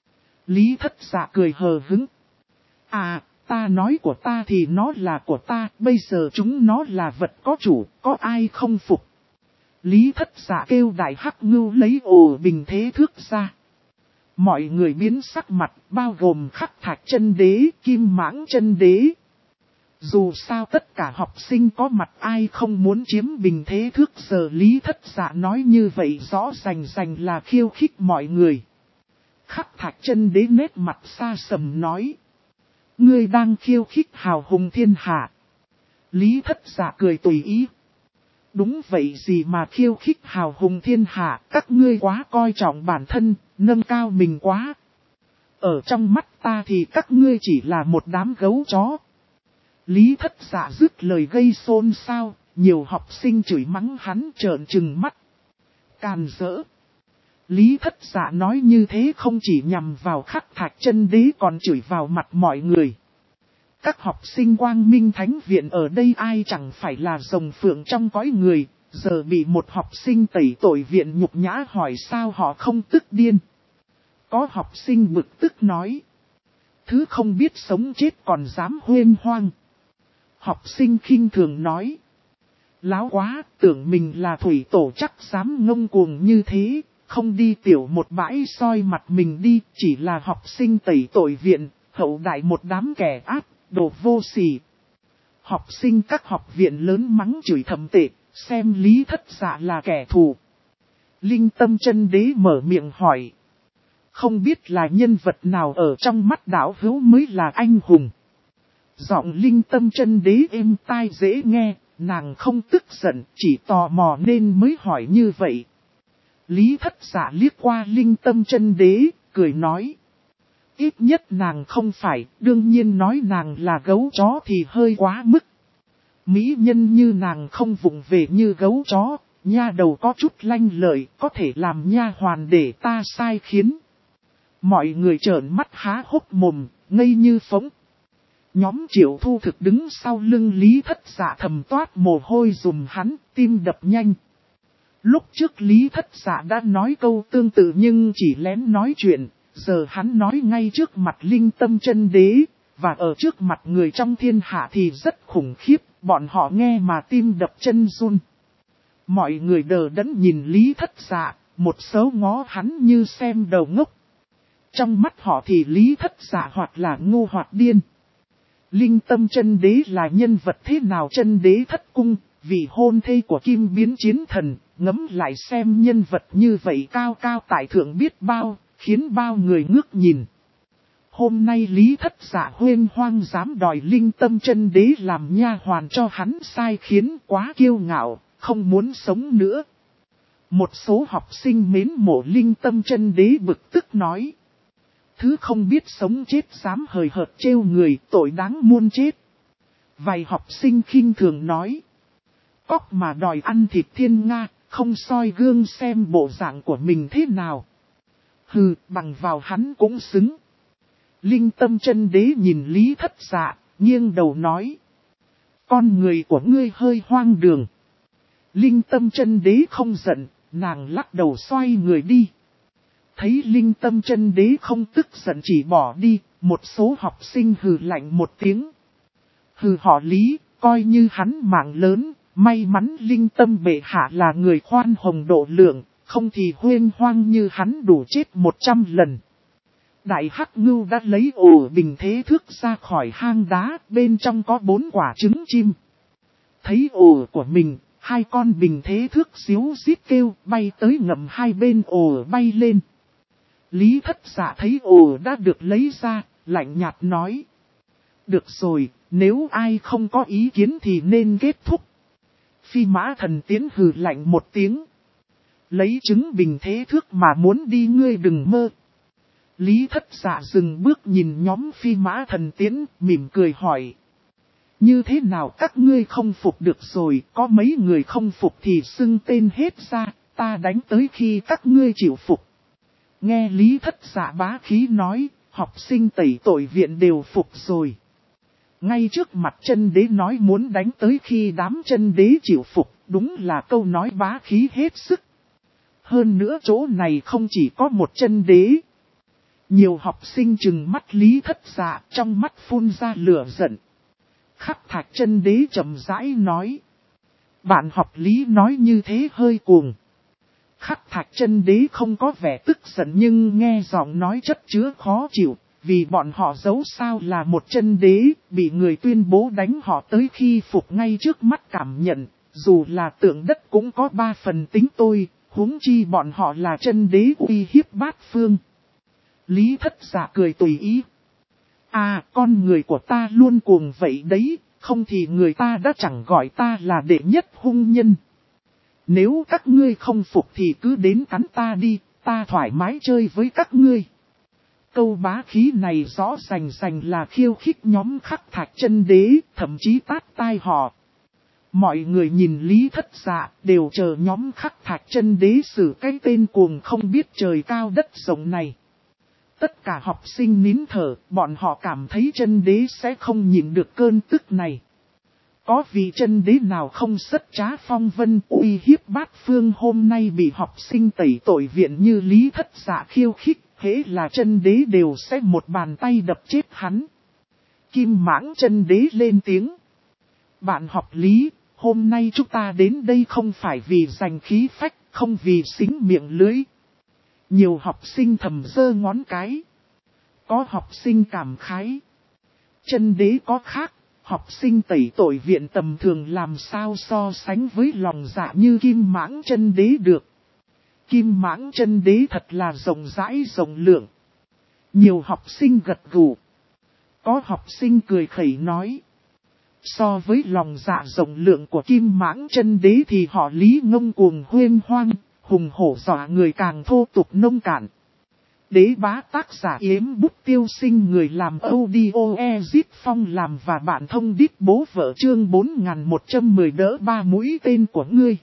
Lý Thất Dạ cười hờ hững. À, ta nói của ta thì nó là của ta, bây giờ chúng nó là vật có chủ, có ai không phục? Lý Thất Dạ kêu Đại Hắc Ngưu lấy ổ bình thế thước ra. Mọi người biến sắc mặt, bao gồm Khắc Thạch Chân Đế, Kim Mãng Chân Đế. Dù sao tất cả học sinh có mặt ai không muốn chiếm bình thế thước, giờ Lý Thất Dạ nói như vậy rõ rành là khiêu khích mọi người. Khắc Thạch Chân Đế nét mặt xa sầm nói. Ngươi đang khiêu khích hào hùng thiên hạ. Lý Thất Dạ cười tùy ý. Đúng vậy gì mà khiêu khích hào hùng thiên hạ, các ngươi quá coi trọng bản thân, nâng cao mình quá. Ở trong mắt ta thì các ngươi chỉ là một đám gấu chó. Lý Thất Dạ dứt lời gây xôn xao, nhiều học sinh chửi mắng hắn trợn trừng mắt. Càn rỡ. Lý Thất Dạ nói như thế không chỉ nhằm vào Khắc Thạch Chân Đế còn chửi vào mặt mọi người. Các học sinh Quang Minh Thánh Viện ở đây ai chẳng phải là rồng phượng trong cõi người, giờ bị một học sinh Tẩy Tội Viện nhục nhã hỏi sao họ không tức điên. Có học sinh bực tức nói. Thứ không biết sống chết còn dám huênh hoang. Học sinh khinh thường nói. Láo quá, tưởng mình là thủy tổ chắc dám ngông cuồng như thế, không đi tiểu một bãi soi mặt mình đi, chỉ là học sinh Tẩy Tội Viện, hậu đại một đám kẻ ác, đồ vô sỉ. Học sinh các học viện lớn mắng chửi thầm tệ, xem Lý Thất Dạ là kẻ thù. Linh Tâm Chân Đế mở miệng hỏi. Không biết là nhân vật nào ở trong mắt đảo hữu mới là anh hùng. Giọng Linh Tâm Chân Đế êm tai dễ nghe, nàng không tức giận, chỉ tò mò nên mới hỏi như vậy. Lý Thất Dạ liếc qua Linh Tâm Chân Đế, cười nói. Ít nhất nàng không phải, đương nhiên nói nàng là gấu chó thì hơi quá mức. Mỹ nhân như nàng không vụng về như gấu chó, nha đầu có chút lanh lợi, có thể làm nha hoàn để ta sai khiến. Mọi người trợn mắt há hốc mồm, ngây như phỗng. Nhóm Triệu Thu Thực đứng sau lưng Lý Thất Dạ thầm toát mồ hôi dùm hắn, tim đập nhanh. Lúc trước Lý Thất Dạ đã nói câu tương tự nhưng chỉ lén nói chuyện, giờ hắn nói ngay trước mặt Linh Tâm Chân Đế, và ở trước mặt người trong thiên hạ thì rất khủng khiếp, bọn họ nghe mà tim đập chân run. Mọi người đờ đẫn nhìn Lý Thất Dạ, một số ngó hắn như xem đầu ngốc. Trong mắt họ thì Lý Thất Dạ hoặc là ngu hoặc điên. Linh Tâm Chân Đế là nhân vật thế nào? Chân Đế thất cung, vị hôn thê của Kim Biến Chiến Thần, ngẫm lại xem nhân vật như vậy cao cao tại thượng biết bao, khiến bao người ngước nhìn. Hôm nay Lý Thất Dạ huênh hoang dám đòi Linh Tâm Chân Đế làm nha hoàn cho hắn sai khiến, quá kiêu ngạo, không muốn sống nữa. Một số học sinh mến mộ Linh Tâm Chân Đế bực tức nói. Thứ không biết sống chết dám hời hợt trêu người, tội đáng muôn chết. Vài học sinh khinh thường nói. Cóc mà đòi ăn thịt thiên nga, không soi gương xem bộ dạng của mình thế nào. Hừ, bằng vào hắn cũng xứng. Linh Tâm Chân Đế nhìn Lý Thất Dạ, nghiêng đầu nói. Con người của ngươi hơi hoang đường. Linh Tâm Chân Đế không giận, nàng lắc đầu xoay người đi. Thấy Linh Tâm Chân Đế không tức giận chỉ bỏ đi, một số học sinh hừ lạnh một tiếng. Hừ họ Lý, coi như hắn mạng lớn, may mắn Linh Tâm bệ hạ là người khoan hồng độ lượng, không thì huênh hoang như hắn đủ chết 100 lần. Đại Hắc Ngưu đã lấy ổ bình thế thước ra khỏi hang đá, bên trong có 4 quả trứng chim. Thấy ổ của mình, Hai con bình thế thước xíu xít kêu bay tới ngậm hai bên ổ bay lên. Lý Thất Dạ thấy ổ đã được lấy ra, lạnh nhạt nói. Được rồi, nếu ai không có ý kiến thì nên kết thúc. Phi Mã Thần Tiến hừ lạnh một tiếng. Lấy trứng bình thế thước mà muốn đi ngươi đừng mơ. Lý Thất Dạ dừng bước nhìn nhóm Phi Mã Thần Tiến, mỉm cười hỏi. Như thế nào các ngươi không phục được rồi, có mấy người không phục thì xưng tên hết ra, ta đánh tới khi các ngươi chịu phục. Nghe Lý Thất Dạ bá khí nói, học sinh tẩy tội viện đều phục rồi. Ngay trước mặt chân đế nói muốn đánh tới khi đám chân đế chịu phục, đúng là câu nói bá khí hết sức. Hơn nữa chỗ này không chỉ có một chân đế. Nhiều học sinh trừng mắt Lý Thất Dạ, trong mắt phun ra lửa giận. Khắc Thạch chân đế chậm rãi nói. Bạn học Lý nói như thế hơi cuồng. Khắc Thạch chân đế không có vẻ tức giận nhưng nghe giọng nói chất chứa khó chịu. Vì bọn họ giấu sao là một chân đế, bị người tuyên bố đánh họ tới khi phục ngay trước mắt cảm nhận. Dù là tượng đất cũng có 3 phần tính tôi, huống chi bọn họ là chân đế uy hiếp bát phương. Lý Thất Dạ cười tùy ý. À, con người của ta luôn cuồng vậy đấy, không thì người ta đã chẳng gọi ta là đệ nhất hung nhân. Nếu các ngươi không phục thì cứ đến cắn ta đi, ta thoải mái chơi với các ngươi. Câu bá khí này rõ ràng là khiêu khích nhóm Khắc Thạch chân đế, thậm chí tát tai họ. Mọi người nhìn Lý Thất Dạ đều chờ nhóm Khắc Thạch chân đế xử cái tên cuồng không biết trời cao đất rộng này. Tất cả học sinh nín thở, bọn họ cảm thấy chân đế sẽ không nhịn được cơn tức này. Có vị chân đế nào không sất trá phong vân uy hiếp bát phương hôm nay bị học sinh tẩy tội viện như Lý Thất Dạ khiêu khích, hễ là chân đế đều sẽ một bàn tay đập chết hắn. Kim Mãng chân đế lên tiếng. Bạn học Lý, hôm nay chúng ta đến đây không phải vì giành khí phách, không vì xính miệng lưới. Nhiều học sinh thầm giơ ngón cái. Có học sinh cảm khái. Chân đế có khác, học sinh tẩy tội viện tầm thường làm sao so sánh với lòng dạ như Kim Mãng chân đế được. Kim Mãng chân đế thật là rộng rãi rộng lượng. Nhiều học sinh gật gù. Có học sinh cười khẩy nói. So với lòng dạ rộng lượng của Kim Mãng chân đế thì họ Lý ngông cuồng huyên hoang, hùng hổ dọa người càng thô tục nông cạn. Đế bá tác giả Yếm Bút Tiêu Sinh người làm audio Ezit Phong làm và bạn thông đít bố vợ chương 4110 đỡ 3 mũi tên của ngươi.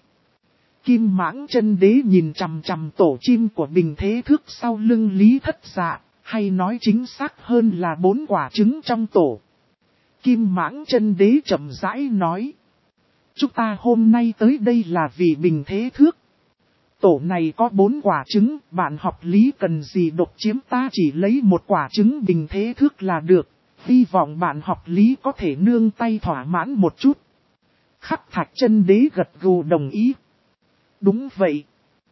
Kim Mãng chân đế nhìn chằm chằm tổ chim của bình thế thước sau lưng Lý Thất Dạ, hay nói chính xác hơn là 4 quả trứng trong tổ. Kim Mãng chân đế chậm rãi nói. Chúng ta hôm nay tới đây là vì bình thế thước. Tổ này có 4 quả trứng, bạn học Lý cần gì độc chiếm ta chỉ lấy 1 quả trứng bình thế thước là được. Hy vọng bạn học Lý có thể nương tay thỏa mãn một chút. Khắc Thạch chân đế gật gù đồng ý. Đúng vậy.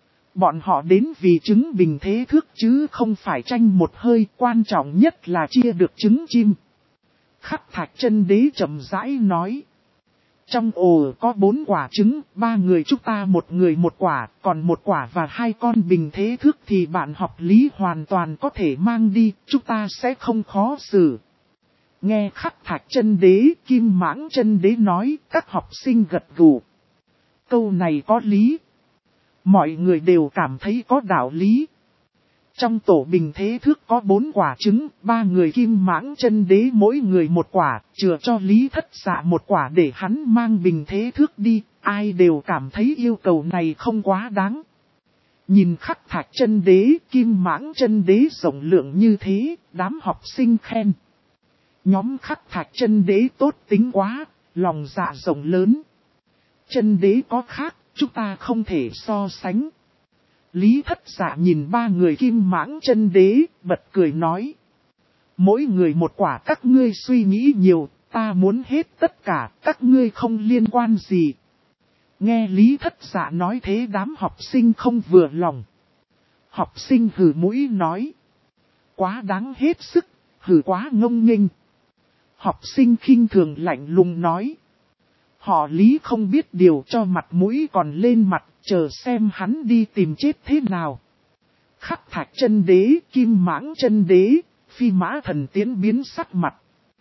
Bọn họ đến vì trứng bình thế thước chứ không phải tranh một hơi, quan trọng nhất là chia được trứng chim. Khắc Thạch chân đế chậm rãi nói. Trong ổ có 4 quả trứng, 3 người chúng ta 1 người 1 quả, còn 1 quả và 2 con bình thế thước thì bạn học Lý hoàn toàn có thể mang đi, chúng ta sẽ không khó xử. Nghe Khắc Thạch chân đế, Kim Mãng chân đế nói, các học sinh gật gù. Câu này có lý. Mọi người đều cảm thấy có đạo lý. Trong tổ bình thế thước có 4 quả trứng, 3 người Kim Mãng chân đế mỗi người 1 quả, chừa cho Lý Thất Dạ 1 quả để hắn mang bình thế thước đi, ai đều cảm thấy yêu cầu này không quá đáng. Nhìn Khắc Thạch chân đế, Kim Mãng chân đế rộng lượng như thế, đám học sinh khen. Nhóm Khắc Thạch chân đế tốt tính quá, lòng dạ rộng lớn. Chân đế có khác, chúng ta không thể so sánh. Lý Thất Dạ nhìn 3 người Kim Mãng chân đế, bật cười nói. Mỗi người 1 quả các ngươi suy nghĩ nhiều, ta muốn hết tất cả, các ngươi không liên quan gì. Nghe Lý Thất Dạ nói thế đám học sinh không vừa lòng. Học sinh hừ mũi nói. Quá đáng hết sức, hừ quá ngông nghênh. Học sinh khinh thường lạnh lùng nói. Họ Lý không biết điều cho mặt mũi còn lên mặt, chờ xem hắn đi tìm chết thế nào. Khắc Thạch chân đế, Kim Mãng chân đế, Phi Mã Thần Tiến biến sắc mặt.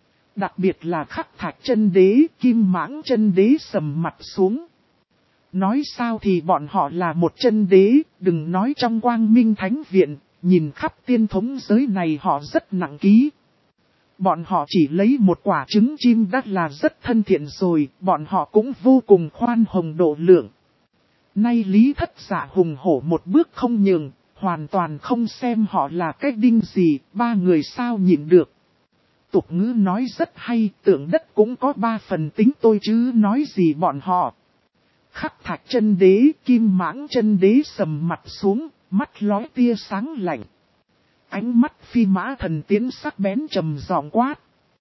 Đặc biệt là Khắc Thạch chân đế, Kim Mãng chân đế sầm mặt xuống. Nói sao thì bọn họ là một chân đế, đừng nói trong Quang Minh Thánh Viện, nhìn khắp tiên thống giới này họ rất nặng ký. Bọn họ chỉ lấy một quả trứng chim đã là rất thân thiện rồi, bọn họ cũng vô cùng khoan hồng độ lượng. Nay Lý Thất Dạ hùng hổ một bước không nhường, hoàn toàn không xem họ là cái đinh gì, ba người sao nhịn được. Tục ngữ nói rất hay, tượng đất cũng có ba phần tính tôi chứ nói gì bọn họ. Khắc Thạch chân đế, Kim Mãng chân đế sầm mặt xuống, mắt lóe tia sáng lạnh. Ánh mắt Phi Mã Thần Tiến sắc bén trầm giọng quát.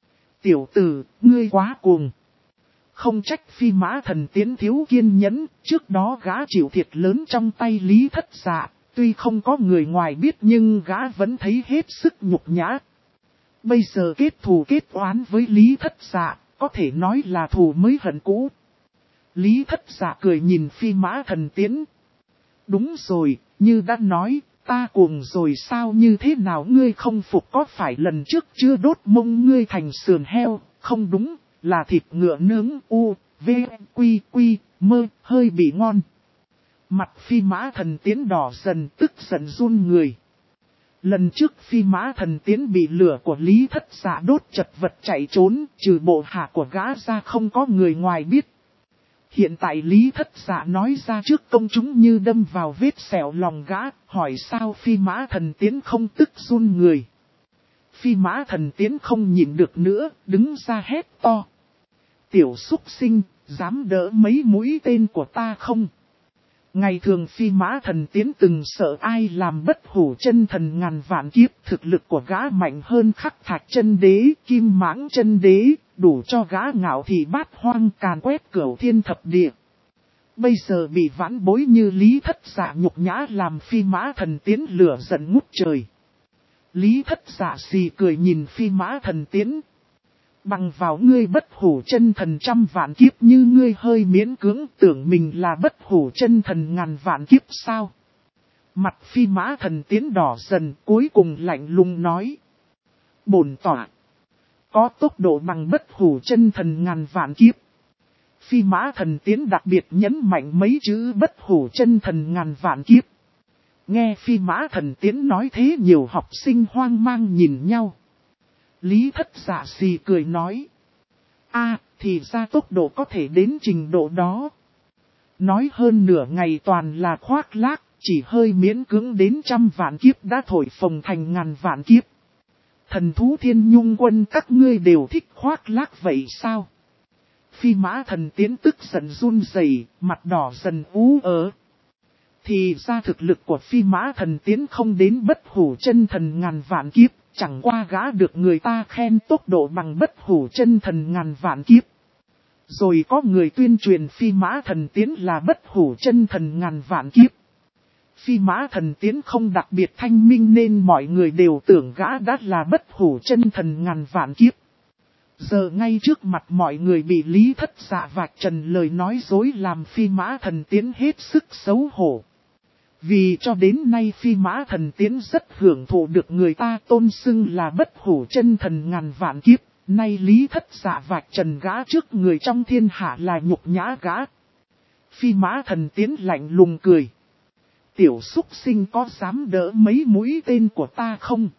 Tiểu tử, ngươi quá cuồng. Không trách Phi Mã Thần Tiến thiếu kiên nhẫn, trước đó gã chịu thiệt lớn trong tay Lý Thất Dạ, tuy không có người ngoài biết nhưng gã vẫn thấy hết sức nhục nhã. Bây giờ kết thù kết oán với Lý Thất Dạ, có thể nói là thù mới hận cũ. Lý Thất Dạ cười nhìn Phi Mã Thần Tiến. Đúng rồi, như đã nói, ta cuồng rồi sao như thế nào ngươi không phục có phải lần trước chưa đốt mông ngươi thành sườn heo, không đúng, là thịt ngựa nướng v, quy, mơ, hơi bị ngon. Mặt Phi Mã Thần Tiến đỏ dần tức giận run người. Lần trước Phi Mã Thần Tiến bị lửa của Lý Thất Dạ đốt chật vật chạy trốn, trừ bộ hạ của gã ra không có người ngoài biết. Hiện tại Lý Thất Dạ nói ra trước công chúng như đâm vào vết sẹo lòng gã, hỏi sao Phi Mã Thần Tiến không tức run người. Phi Mã Thần Tiến không nhịn được nữa, đứng ra hét to. Tiểu súc sinh, dám đỡ mấy mũi tên của ta không? Ngày thường Phi Mã Thần Tiến từng sợ ai làm bất hủ chân thần ngàn vạn kiếp, thực lực của gã mạnh hơn Khắc Thạch chân đế, Kim Mãng chân đế, đủ cho gã ngạo thị bát hoang càn quét cửu thiên thập địa. Bây giờ bị vãn bối như Lý Thất Dạ nhục nhã làm Phi Mã Thần Tiến lửa giận ngút trời. Lý Thất Dạ xì cười nhìn Phi Mã Thần Tiến. Bằng vào ngươi bất hủ chân thần trăm vạn kiếp như ngươi hơi miễn cưỡng tưởng mình là bất hủ chân thần ngàn vạn kiếp sao? Mặt Phi Mã Thần Tiến đỏ dần cuối cùng lạnh lùng nói. Bổn tỏa. Có tốc độ bằng bất hủ chân thần ngàn vạn kiếp. Phi Mã Thần Tiến đặc biệt nhấn mạnh mấy chữ bất hủ chân thần ngàn vạn kiếp. Nghe Phi Mã Thần Tiến nói thế nhiều học sinh hoang mang nhìn nhau. Lý Thất Dạ xì cười nói. Thì ra tốc độ có thể đến trình độ đó. Nói hơn nửa ngày toàn là khoác lác, chỉ hơi miễn cưỡng đến trăm vạn kiếp đã thổi phồng thành ngàn vạn kiếp. Thần thú Thiên Nhung quân các ngươi đều thích khoác lác vậy sao? Phi Mã Thần Tiến tức giận run rẩy, mặt đỏ dần ú ớ. Thì ra thực lực của Phi Mã Thần Tiến không đến bất hủ chân thần ngàn vạn kiếp, chẳng qua gã được người ta khen tốc độ bằng bất hủ chân thần ngàn vạn kiếp. Rồi có người tuyên truyền Phi Mã Thần Tiến là bất hủ chân thần ngàn vạn kiếp. Phi Mã Thần Tiến không đặc biệt thanh minh nên mọi người đều tưởng gã đã là bất hủ chân thần ngàn vạn kiếp. Giờ ngay trước mặt mọi người bị Lý Thất Dạ vạch trần lời nói dối làm Phi Mã Thần Tiến hết sức xấu hổ. Vì cho đến nay Phi Mã Thần Tiến rất hưởng thụ được người ta tôn xưng là bất hủ chân thần ngàn vạn kiếp. Nay Lý Thất Dạ vạch trần gã trước người trong thiên hạ là nhục nhã gã. Phi Mã Thần Tiến lạnh lùng cười. Tiểu súc sinh có dám đỡ mấy mũi tên của ta không?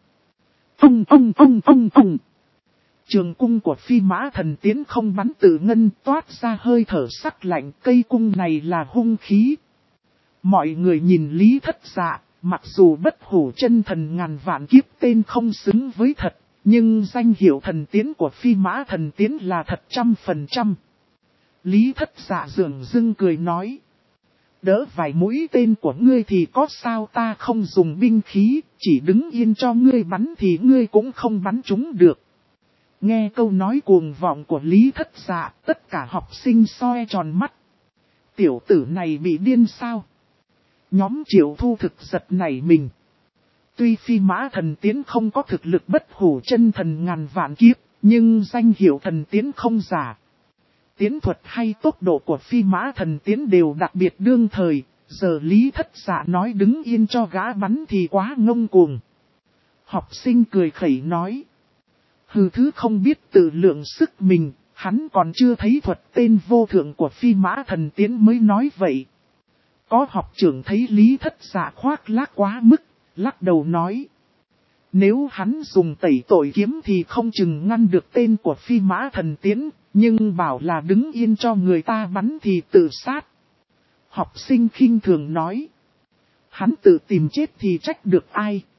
Ông. Trường cung của Phi Mã Thần Tiến không bắn tự ngân toát ra hơi thở sắc lạnh, cây cung này là hung khí. Mọi người nhìn Lý Thất Dạ, mặc dù bất hủ chân thần ngàn vạn kiếp tên không xứng với thật, nhưng danh hiệu thần tiến của Phi Mã Thần Tiến là thật 100%. Lý Thất Dạ dường dưng cười nói. Đỡ vài mũi tên của ngươi thì có sao ta không dùng binh khí, chỉ đứng yên cho ngươi bắn thì ngươi cũng không bắn chúng được. Nghe câu nói cuồng vọng của Lý Thất Dạ, tất cả học sinh soi tròn mắt. Tiểu tử này bị điên sao? Nhóm Triệu Thu thực giật nảy mình. Tuy Phi Mã Thần Tiến không có thực lực bất hủ chân thần ngàn vạn kiếp, nhưng danh hiệu thần tiến không giả. tiến thuật hay tốc độ của phi mã thần tiến đều đặc biệt đương thời, giờ Lý Thất Dạ nói đứng yên cho gã bắn thì quá ngông cuồng. Học sinh cười khẩy nói. Hừ, thứ không biết tự lượng sức mình, hắn còn chưa thấy thuật tên vô thượng của phi mã thần tiến mới nói vậy. Có học trưởng thấy Lý Thất Dạ khoác lác quá mức, lắc đầu nói. Nếu hắn dùng tẩy tội kiếm thì không chừng ngăn được tên của phi mã thần tiến, nhưng bảo là đứng yên cho người ta bắn thì tự sát. Học sinh khinh thường nói. Hắn tự tìm chết thì trách được ai?